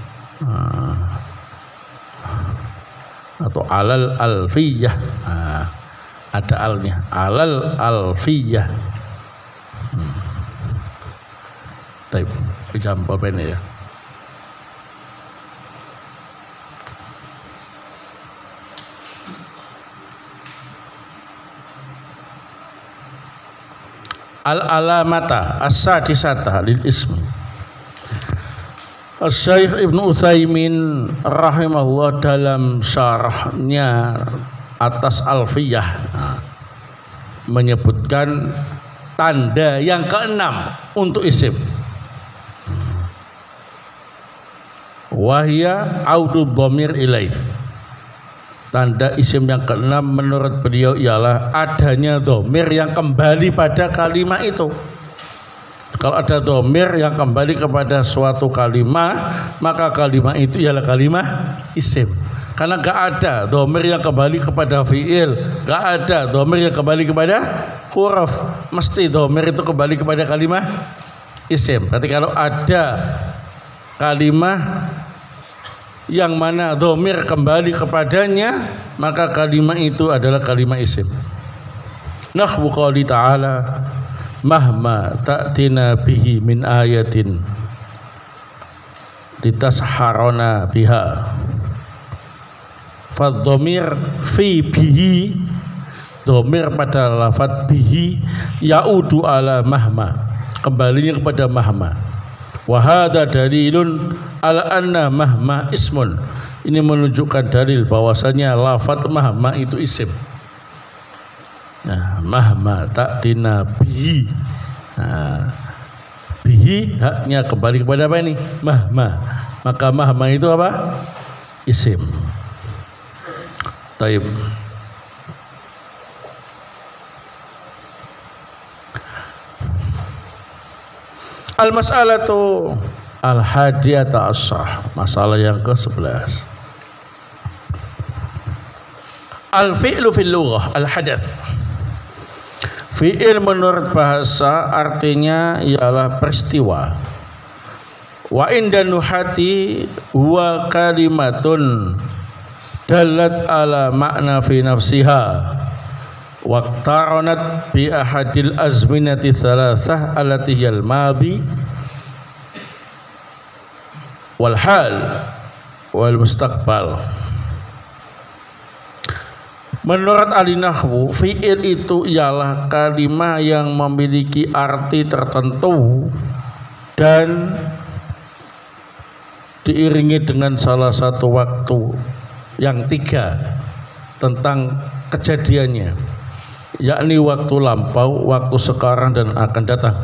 Atau alal alfiyah. Ada alnya. Alal alfiyah. Baik, pinjam pulpen ya. Al-alamata as-sadisata lil ismi. Asy-Syaikh Ibnu Utsaimin rahimahullah dalam syarahnya atas Alfiyah menyebutkan tanda yang keenam untuk isim. Wahya audud dhamir ilaih. Tanda isim yang keenam menurut beliau ialah adanya dhamir yang kembali pada kalimat itu. Kalau ada dhamir yang kembali kepada suatu kalimat, maka kalimat itu ialah kalimat isim. Karena gak ada dhamir yang kembali kepada fi'il, gak ada dhamir yang kembali kepada huruf, mesti dhamir itu kembali kepada kalimat isim. Berarti kalau ada kalimat yang mana dhamir kembali kepadanya, maka kalimat itu adalah kalimat isim. Nahwu qouli ta'ala mahma ta'tina bihi min ayatin litasharona biha. Fadhamir fi bihi, dhamir pada lafadz bihi yaudu ala mahma, kembalinya kepada mahma. Wa hadza dalilun ala anna mahma ismun. Ini menunjukkan dalil bahwasanya lafadz mahma itu isim. Nah, mahma ta'tina bihi. Nah, bihi haknya kembali kepada apa ini? Mahma. Maka mahma itu apa? Isim. Taib. Al-mas'alatu al-hadiyata asyah, masalah yang ke-11. Al-fi'lu fil lughah al-hadath. Fi'il menurut bahasa artinya ialah peristiwa. Wa inda nuhati huwa kalimatun dalat ala makna fi nafsiha waqtaranat bi ahadil azminati thalathah allati hiyal madi wal hal wal mustaqbal. Menurut ahli nahwu, fi'il itu ialah kalimat yang memiliki arti tertentu dan diiringi dengan salah satu waktu yang tiga tentang kejadiannya, yakni waktu lampau, waktu sekarang dan akan datang.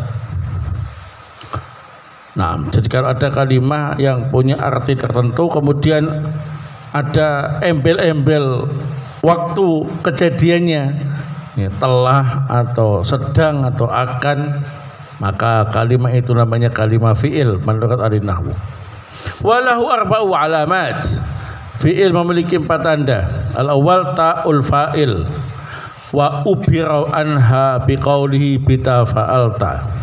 Nah, jadi kalau ada kalimat yang punya arti tertentu kemudian ada embel-embel waktu kejadiannya, ya, telah atau sedang atau akan, maka kalimat itu namanya kalimat fi'il menurut ahli nahwu. Walahu arba'u alamat. Fi'il memiliki 4 tanda. Al-awwal ta'ul fa'il wa ubira anha biqaulihi bita fa'alta,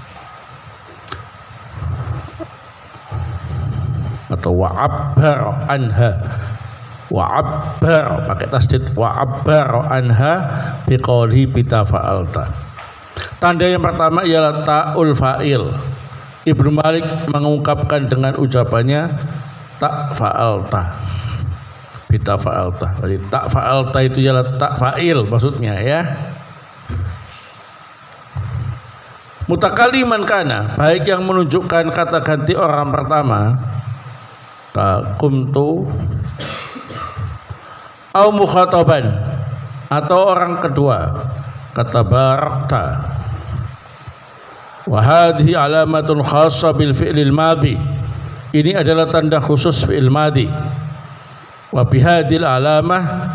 atau wa'abbar anha, wa'abbar pakai tasdid, wa'abbar anha biqaulihi bita fa'alta. Tanda yang pertama ialah ta'ul fa'il. Ibnu Malik mengungkapkan dengan ucapannya ta fa'alta, bita fa'alta. Jadi ta fa'alta itu ialah ta fa'il maksudnya, ya. Mutakaliman kana, baik yang menunjukkan kata ganti orang pertama kumtu, au mukhataban, atau orang kedua kata barakta. Wa hadhihi alamatun khassa bil fi'lil madhi. Ini adalah tanda khusus fi'il madhi. Wa bihadil alamah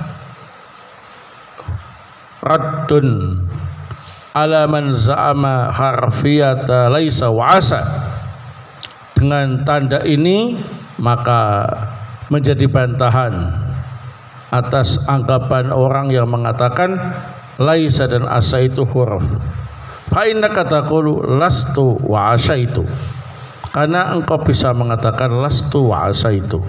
raddun ala man za'ama harfiyata laisa wa asa. Dengan tanda ini maka menjadi bantahan atas anggapan orang yang mengatakan laisa dan asa itu huruf. Fa innaka taqulu lastu wa asa itu, karena engkau bisa mengatakan lastu wa asa itu.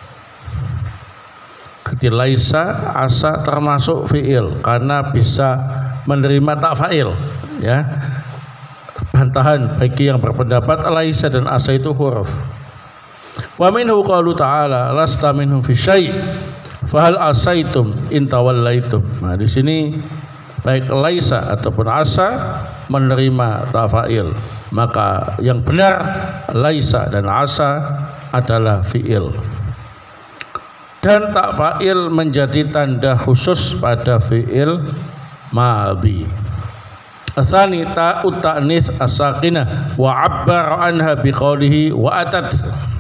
Jadi laisa, asa termasuk fi'il karena bisa menerima tak fa'il, ya. Bantahan bagi yang berpendapat laisa dan asa itu huruf. Wa minhu qaulu ta'ala lasta minhum fi syai' fa hal asaitum in tawallaitum. Nah, di sini baik laisa ataupun asa menerima tafa'il, maka yang benar laisa dan asa adalah fi'il. Dan ta'fa'il menjadi tanda khusus pada fi'il madhi. Atsani ta'ut ta'nits as-sakinah wa 'abbara anha biqaulihi wa atat.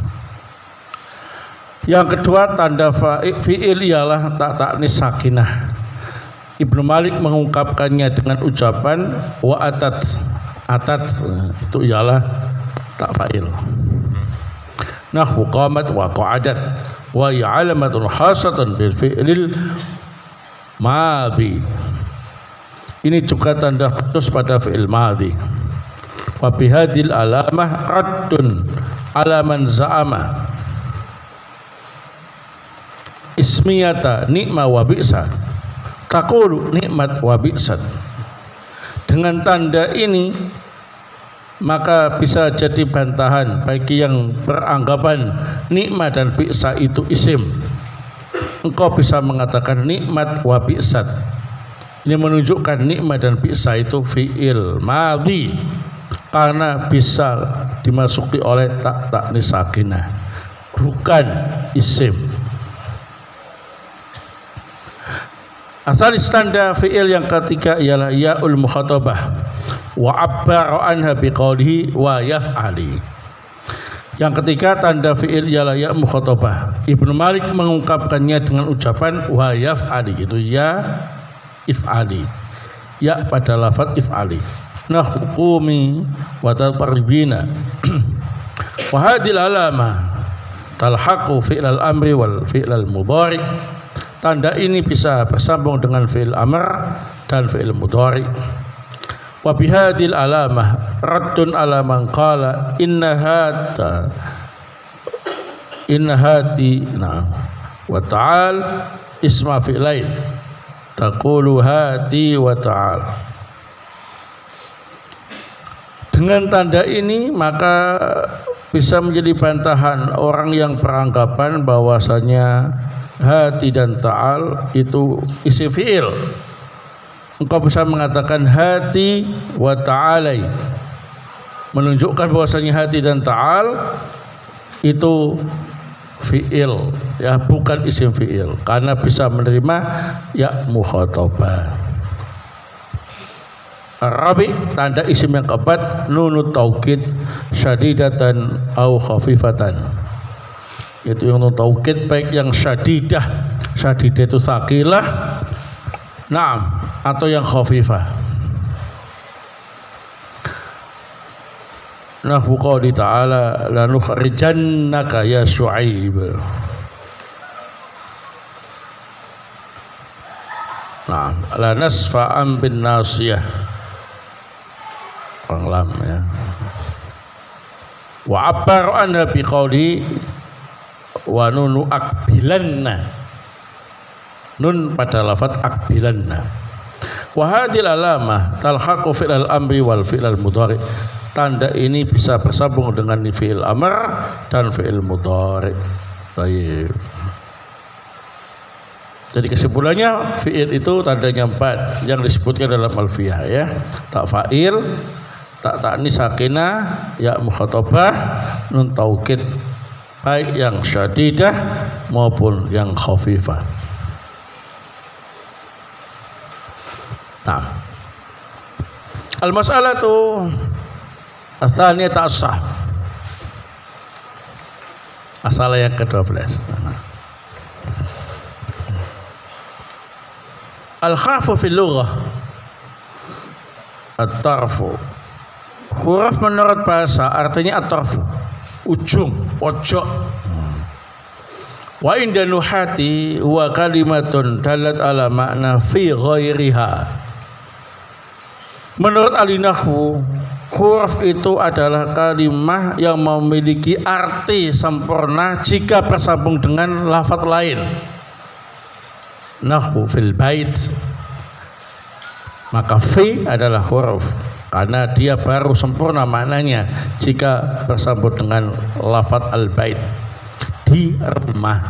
Yang kedua tanda fi'il ialah ta'nis sakinah. Ibnu Malik mengungkapkannya dengan ucapan wa atat. Atat itu ialah tak fa'il. Nahwu qamat wa qa'adat wa ya'alamatun khasatun bil fi'lil madhi. Ini juga tanda khusus pada fi'il madhi. Wa bihadil alamah raddun ala man za'ama ismiyata ni'ma wa bi'sa taqulu nikmat wa bi'sat. Dengan tanda ini maka bisa jadi bantahan bagi yang beranggapan nikmat dan bi'sa itu isim. Engkau bisa mengatakan nikmat wa bi'sat. Ini menunjukkan nikmat dan bi'sa itu fi'il madhi karena bisa dimasuki oleh ta'nis sakinah, bukan isim. Asal tanda fi'il yang ketiga ialah ya'ul mukhatabah wa 'abbara anha biqaulihi wa yaf'ali. Yang ketiga tanda fi'il ialah ya mukhatabah. Ibnu Malik mengungkapkannya dengan ucapan wa yaf'ali, itu ya if'ali, ya pada lafaz if'ali. Nahqumi wa taqribina wa hadhil alamah talhaqu fi'lal amri wal fi'lal mudhari. Tanda ini bisa bersambung dengan fi'il amr dan fi'il mudhari. Wa bihadil alamah raddun ala man qala inna hati wa ta'al isma fi'lain taqulu hati wa ta'al. Dengan tanda ini maka bisa menjadi bantahan orang yang beranggapan bahwasanya hati dan ta'al itu isi fi'il. Engkau bisa mengatakan hati wa ta'alai, menunjukkan bahwasanya hati dan ta'al itu fi'il, ya bukan isim fi'il, karena bisa menerima ya mukhatabah. Rabi, tanda isim yang keempat, nunut taukid syadidatan au khafifatan. Itu yang nunut taukid baik yang syadidah itu tsaqilah, na'am, atau yang khafifah. Nahwu qouli ta'ala lanukhrijannaka ya Syuaib. Nah, la nasfa'an bin nasiyah. Lam ya. Wa abbaru anha biqauli wa nunu akbilanna. Nun pada lafaz akbilanna. Wa hadhil alamah talhaqu fi'l al-amri wal fi'l al-mudhari. Tanda ini bisa bersambung dengan fi'il amr dan fi'il mudhari. Baik. Jadi kesimpulannya fi'il itu tandanya 4 yang disebutkan dalam alfiyah ya. Tak fa'il, tak ta'nis sakinah, ya mukhatabah, nun taukid baik yang syadidah maupun yang khafifah. Nah, al-mas'alatu ats-tsaniyah as-sah. Masalah yang ke-12. Al-khafu fil lughah at-tarfu. Huruf menurut bahasa artinya at-tarfu, ujung, pojok. Wa inda nuhati huwa kalimatun dalat ala makna fi ghairiha. Menurut ahli nahwu, huruf itu adalah kalimah yang memiliki arti sempurna jika bersambung dengan lafaz lain. Nahwu fil bait, maka fi adalah huruf karena dia baru sempurna maknanya jika bersambung dengan lafaz al bait, di rumah.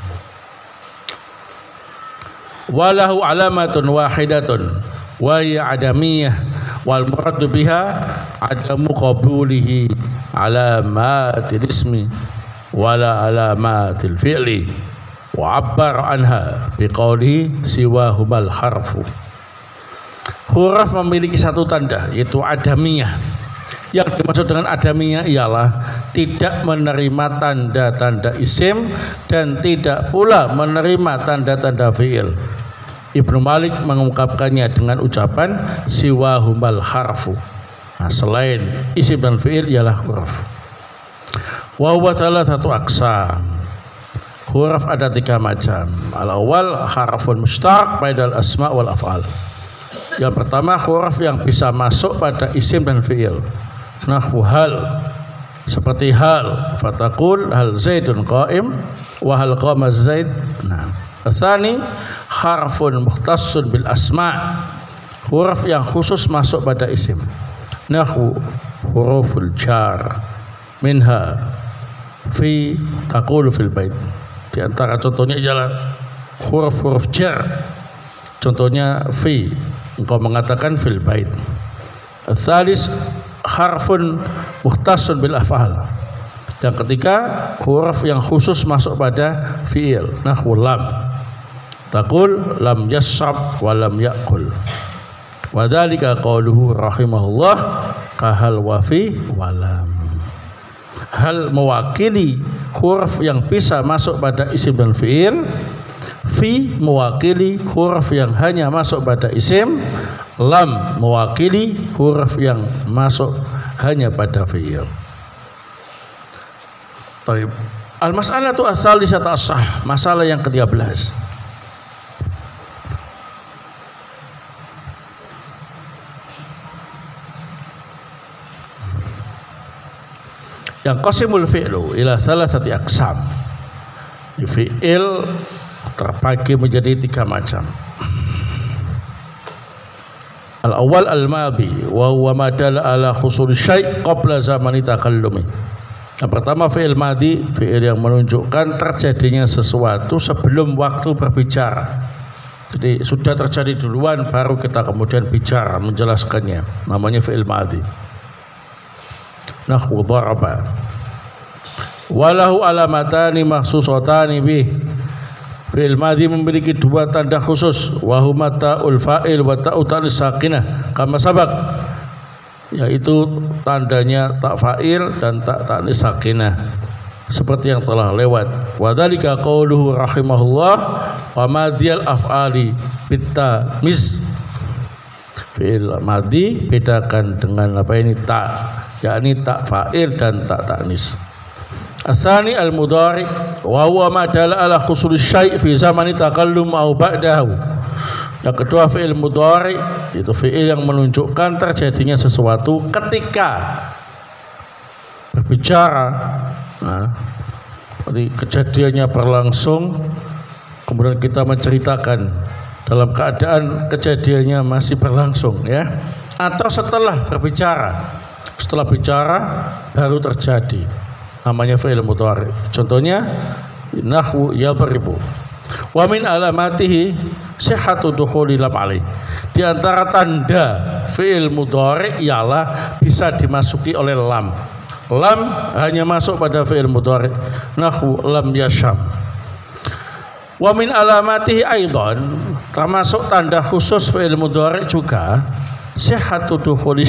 Walahu alamatun wahidatun wa hiya adamiyah wal muradu biha adamu qabulihi alamatil ismi wala alamatil fi'li. Wa abbar anha biqaulihi siwahumal harfu. Huruf memiliki satu tanda yaitu adamiyah. Yang dimaksud dengan adamiyah ialah tidak menerima tanda-tanda isim dan tidak pula menerima tanda-tanda fi'il. Ibnu Malik mengungkapkannya dengan ucapan siwahumal harfu. Nah, selain isim dan fi'il ialah huruf. Wa huwa thalathatu aqsam. Huruf ada 3 macam. Al-awwal harfun mushtaq bainal asma wal af'al. Yang pertama huruf yang bisa masuk pada isim dan fi'il. Nahwu hal, seperti hal, fataqul hal zaidun qa'im wa hal qama zaid. Nah, tsani harfun mukhtassun bil asma. Huruf yang khusus masuk pada isim. Nahwu huruful jar, minha fi taqulu fil bait. Di antara contohnya ialah huruf-huruf jar. Contohnya fi, engkau mengatakan fil bait. Tsalis harfun mukhtassun bil af'al. Yang ketiga huruf yang khusus masuk pada fi'il. Nahwu lam, taqul lam yashrab wa lam ya'kul. Wa dzalika qauluhu rahimahullah kahal wa fi wa lam. Hal mewakili huruf yang bisa masuk pada isim dan fi'il. Fi mewakili huruf yang hanya masuk pada isim. Lam mewakili huruf yang masuk hanya pada fi'il. Baik. Al-mas'alatu ats-tsalisatu as-sah. Masalah yang ke-13. Yang qasimul fi'lu ila thalathati aqsam. Fi'il terbagi menjadi 3 macam. Al-awwal al-madi wa huwa ma dalla ala husul syai' qabla zamani takallumi. Yang pertama fi'il madi, fi'il yang menunjukkan terjadinya sesuatu sebelum waktu berbicara. Jadi sudah terjadi duluan baru kita kemudian bicara menjelaskannya. Namanya fi'il madi. Nahwu daraba. Walahu alamatani mahsusatani bih. Fi'il madhi memiliki dua tanda khusus, wa huma ta'ul fa'il wa ta'u ta'nis sakinah kama sabak, yaitu tandanya tak fa'il dan tak ta'nis sakinah seperti yang telah lewat. Wa dzalika qauluhu rahimahullah wa madhiyal af'ali bitta mis. Fi'il madhi bedakan dengan apa ini tak, yakni tak fa'il dan tak ta'nis. Atsani al-mudhari wa huwa ma dalla ala husul syai' fi zamani takallum au ba'dahu. Yang kedua fi'il mudhari itu fi'il yang menunjukkan terjadinya sesuatu ketika berbicara. Nah, kejadiannya berlangsung kemudian kita menceritakan dalam keadaan kejadiannya masih berlangsung, ya, atau setelah berbicara. Setelah bicara baru terjadi, namanya fi'il mudhari. Contohnya nahwu yadribu. Wa min alamatihi sihhatu dukhuli lam alaih. Di antara tanda fi'il mudhari ialah bisa dimasuki oleh lam. Lam hanya masuk pada fi'il mudhari. Nahwu lam yasham. Wa min alamatihi aidan, termasuk tanda khusus fi'il mudhari juga sihhatu dukhuli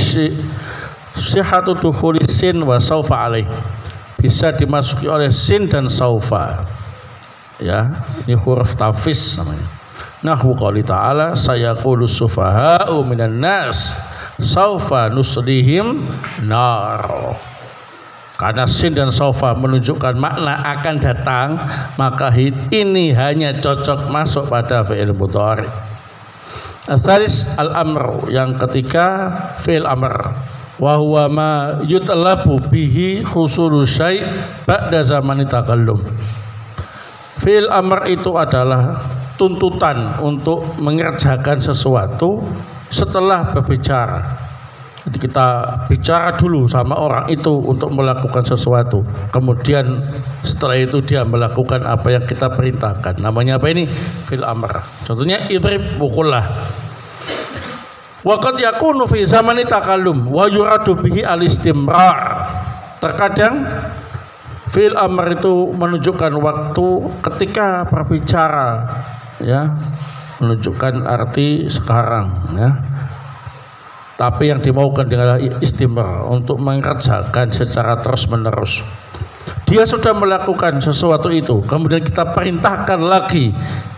sin wa saufa alaih. Bisa dimasuki oleh sin dan saufa, ya, ini huruf tafis namanya. Nahwu qouli ta'ala sayaqulu sufaha'u minan nas saufa nuslihim nar. Karena sin dan saufa menunjukkan makna akan datang, maka ini hanya cocok masuk pada fi'il mudhari. Al-thalis al-amr, yang ketiga fi'il amr. Wa huwa ma yutlabu bihi husulu syai' ba'da zamani takallum. Fi'il amr itu adalah tuntutan untuk mengerjakan sesuatu setelah berbicara. Jadi kita bicara dulu sama orang itu untuk melakukan sesuatu, kemudian setelah itu dia melakukan apa yang kita perintahkan. Namanya apa ini? Fi'il amr. Contohnya idrib, pukullah. Wa qad yakunu fi zamani takallum wa yuradu bihi al-istimrar. Terkadang fi'il amr itu menunjukkan waktu ketika berbicara, ya, menunjukkan arti sekarang, ya. Tapi yang dimaukan dengan istimrar, untuk mengerjakan secara terus-menerus. Dia sudah melakukan sesuatu itu, kemudian kita perintahkan lagi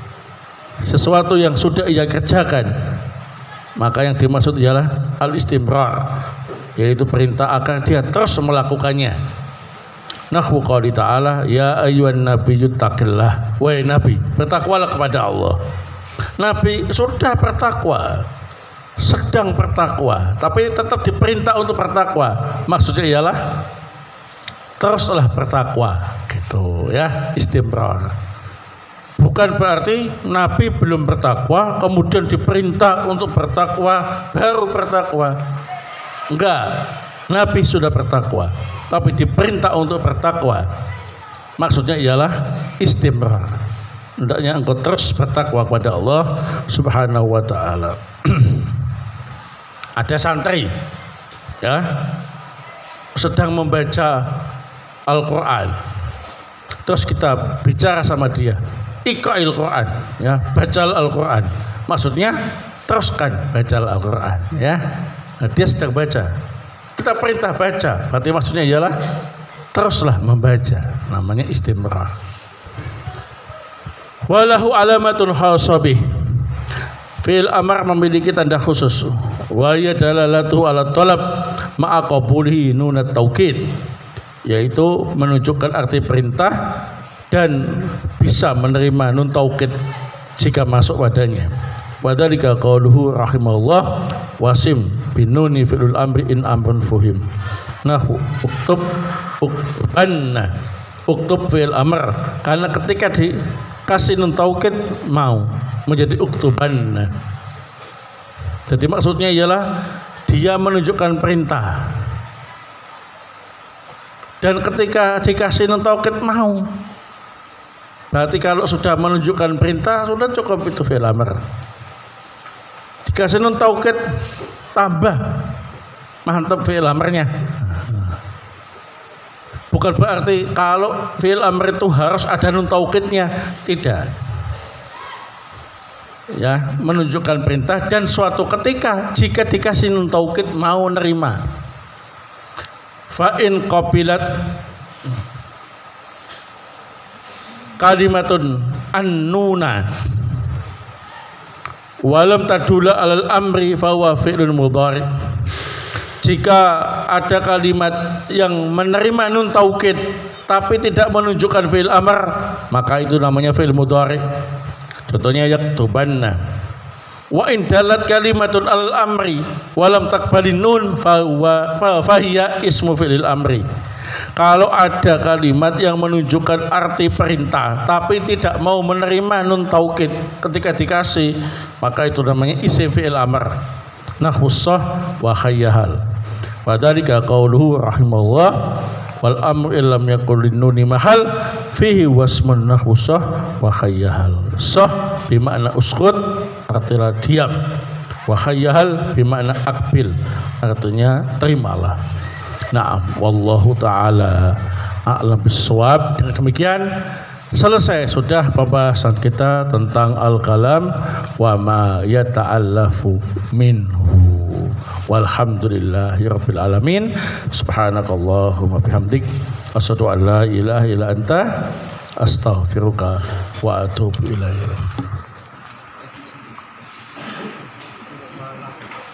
sesuatu yang sudah ia kerjakan, maka yang dimaksud ialah al-istimrar, yaitu perintah agar dia terus melakukannya. Nahwu qouli ta'ala ya ayyuhan nabiyyu taqillah. Wahai nabi, bertakwalah kepada Allah. Nabi sudah bertakwa, sedang bertakwa, tapi tetap diperintah untuk bertakwa. Maksudnya ialah teruslah bertakwa, gitu, ya, istimrar. Bukan berarti Nabi belum bertakwa kemudian diperintah untuk bertakwa baru bertakwa. Enggak, Nabi sudah bertakwa tapi diperintah untuk bertakwa. Maksudnya ialah istimrar. Hendaknya engkau terus bertakwa kepada Allah Subhanahu wa taala. Ada santri, ya, sedang membaca Al-Qur'an. Terus kita bicara sama dia, Iqra'il Qur'an, ya, baca Al-Qur'an. Maksudnya teruskan baca Al-Qur'an, ya. Nah, dia sedang baca, kita perintah baca, berarti maksudnya ialah teruslah membaca. Namanya istimrar. Walahu alamatun khasabih. Fi'il amr memiliki tanda khusus. Wa ya dalalatu ala talab ma'a qabulihi nunat taukid, yaitu menunjukkan arti perintah dan bisa menerima nun taukid jika masuk padanya. Wa dzalika qauluhu rahimahullah wasim binuni fi'lul amri in amrun fuhim. Nah, uktub fi'il amr, karena ketika dikasih nun taukid mau menjadi uktubanna. Jadi maksudnya ialah dia menunjukkan perintah, dan ketika dikasih nun taukid mau, berarti kalau sudah menunjukkan perintah sudah cukup itu fi'il amr. Dikasih nun taukid tambah mantap fi'il amrnya. Bukan berarti kalau fi'il amr itu harus ada nun taukidnya, tidak. Ya, menunjukkan perintah dan suatu ketika jika dikasih nun taukid mau nerima. Fa in qabilat kalimatun annuna walam tadula alal amri fahuwa fi'lun mudhari. Jika ada kalimat yang menerima nun taukid tapi tidak menunjukkan fi'il amr, maka itu namanya fi'il mudhari. Contohnya yaktubanna. Wa in dalat kalimatun alal amri walam taqbalin nun fahiya ismu fi'il amri. Kalau ada kalimat yang menunjukkan arti perintah tapi tidak mau menerima nun taukid ketika dikasih, maka itu namanya isim fi'il amr. Nakhussah wa khayyahal. Wa dzalika qauluhu rahimahullah wal amru illam yakul linnuni mahal fihi wasmun nakhussah wa khayyahal. Sah bermakna uskut, artinya diam. Wa khayyahal bermakna akbil, artinya terimalah. Na'am, wallahu ta'ala a'lam bissawab. Dengan demikian selesai sudah pembahasan kita tentang al-kalam wa ma yata'allafu minhu. Walhamdulillahirabbil alamin. Subhanakallahumma bihamdik asyhadu an la ilaha illa anta astaghfiruka wa atubu ilaik.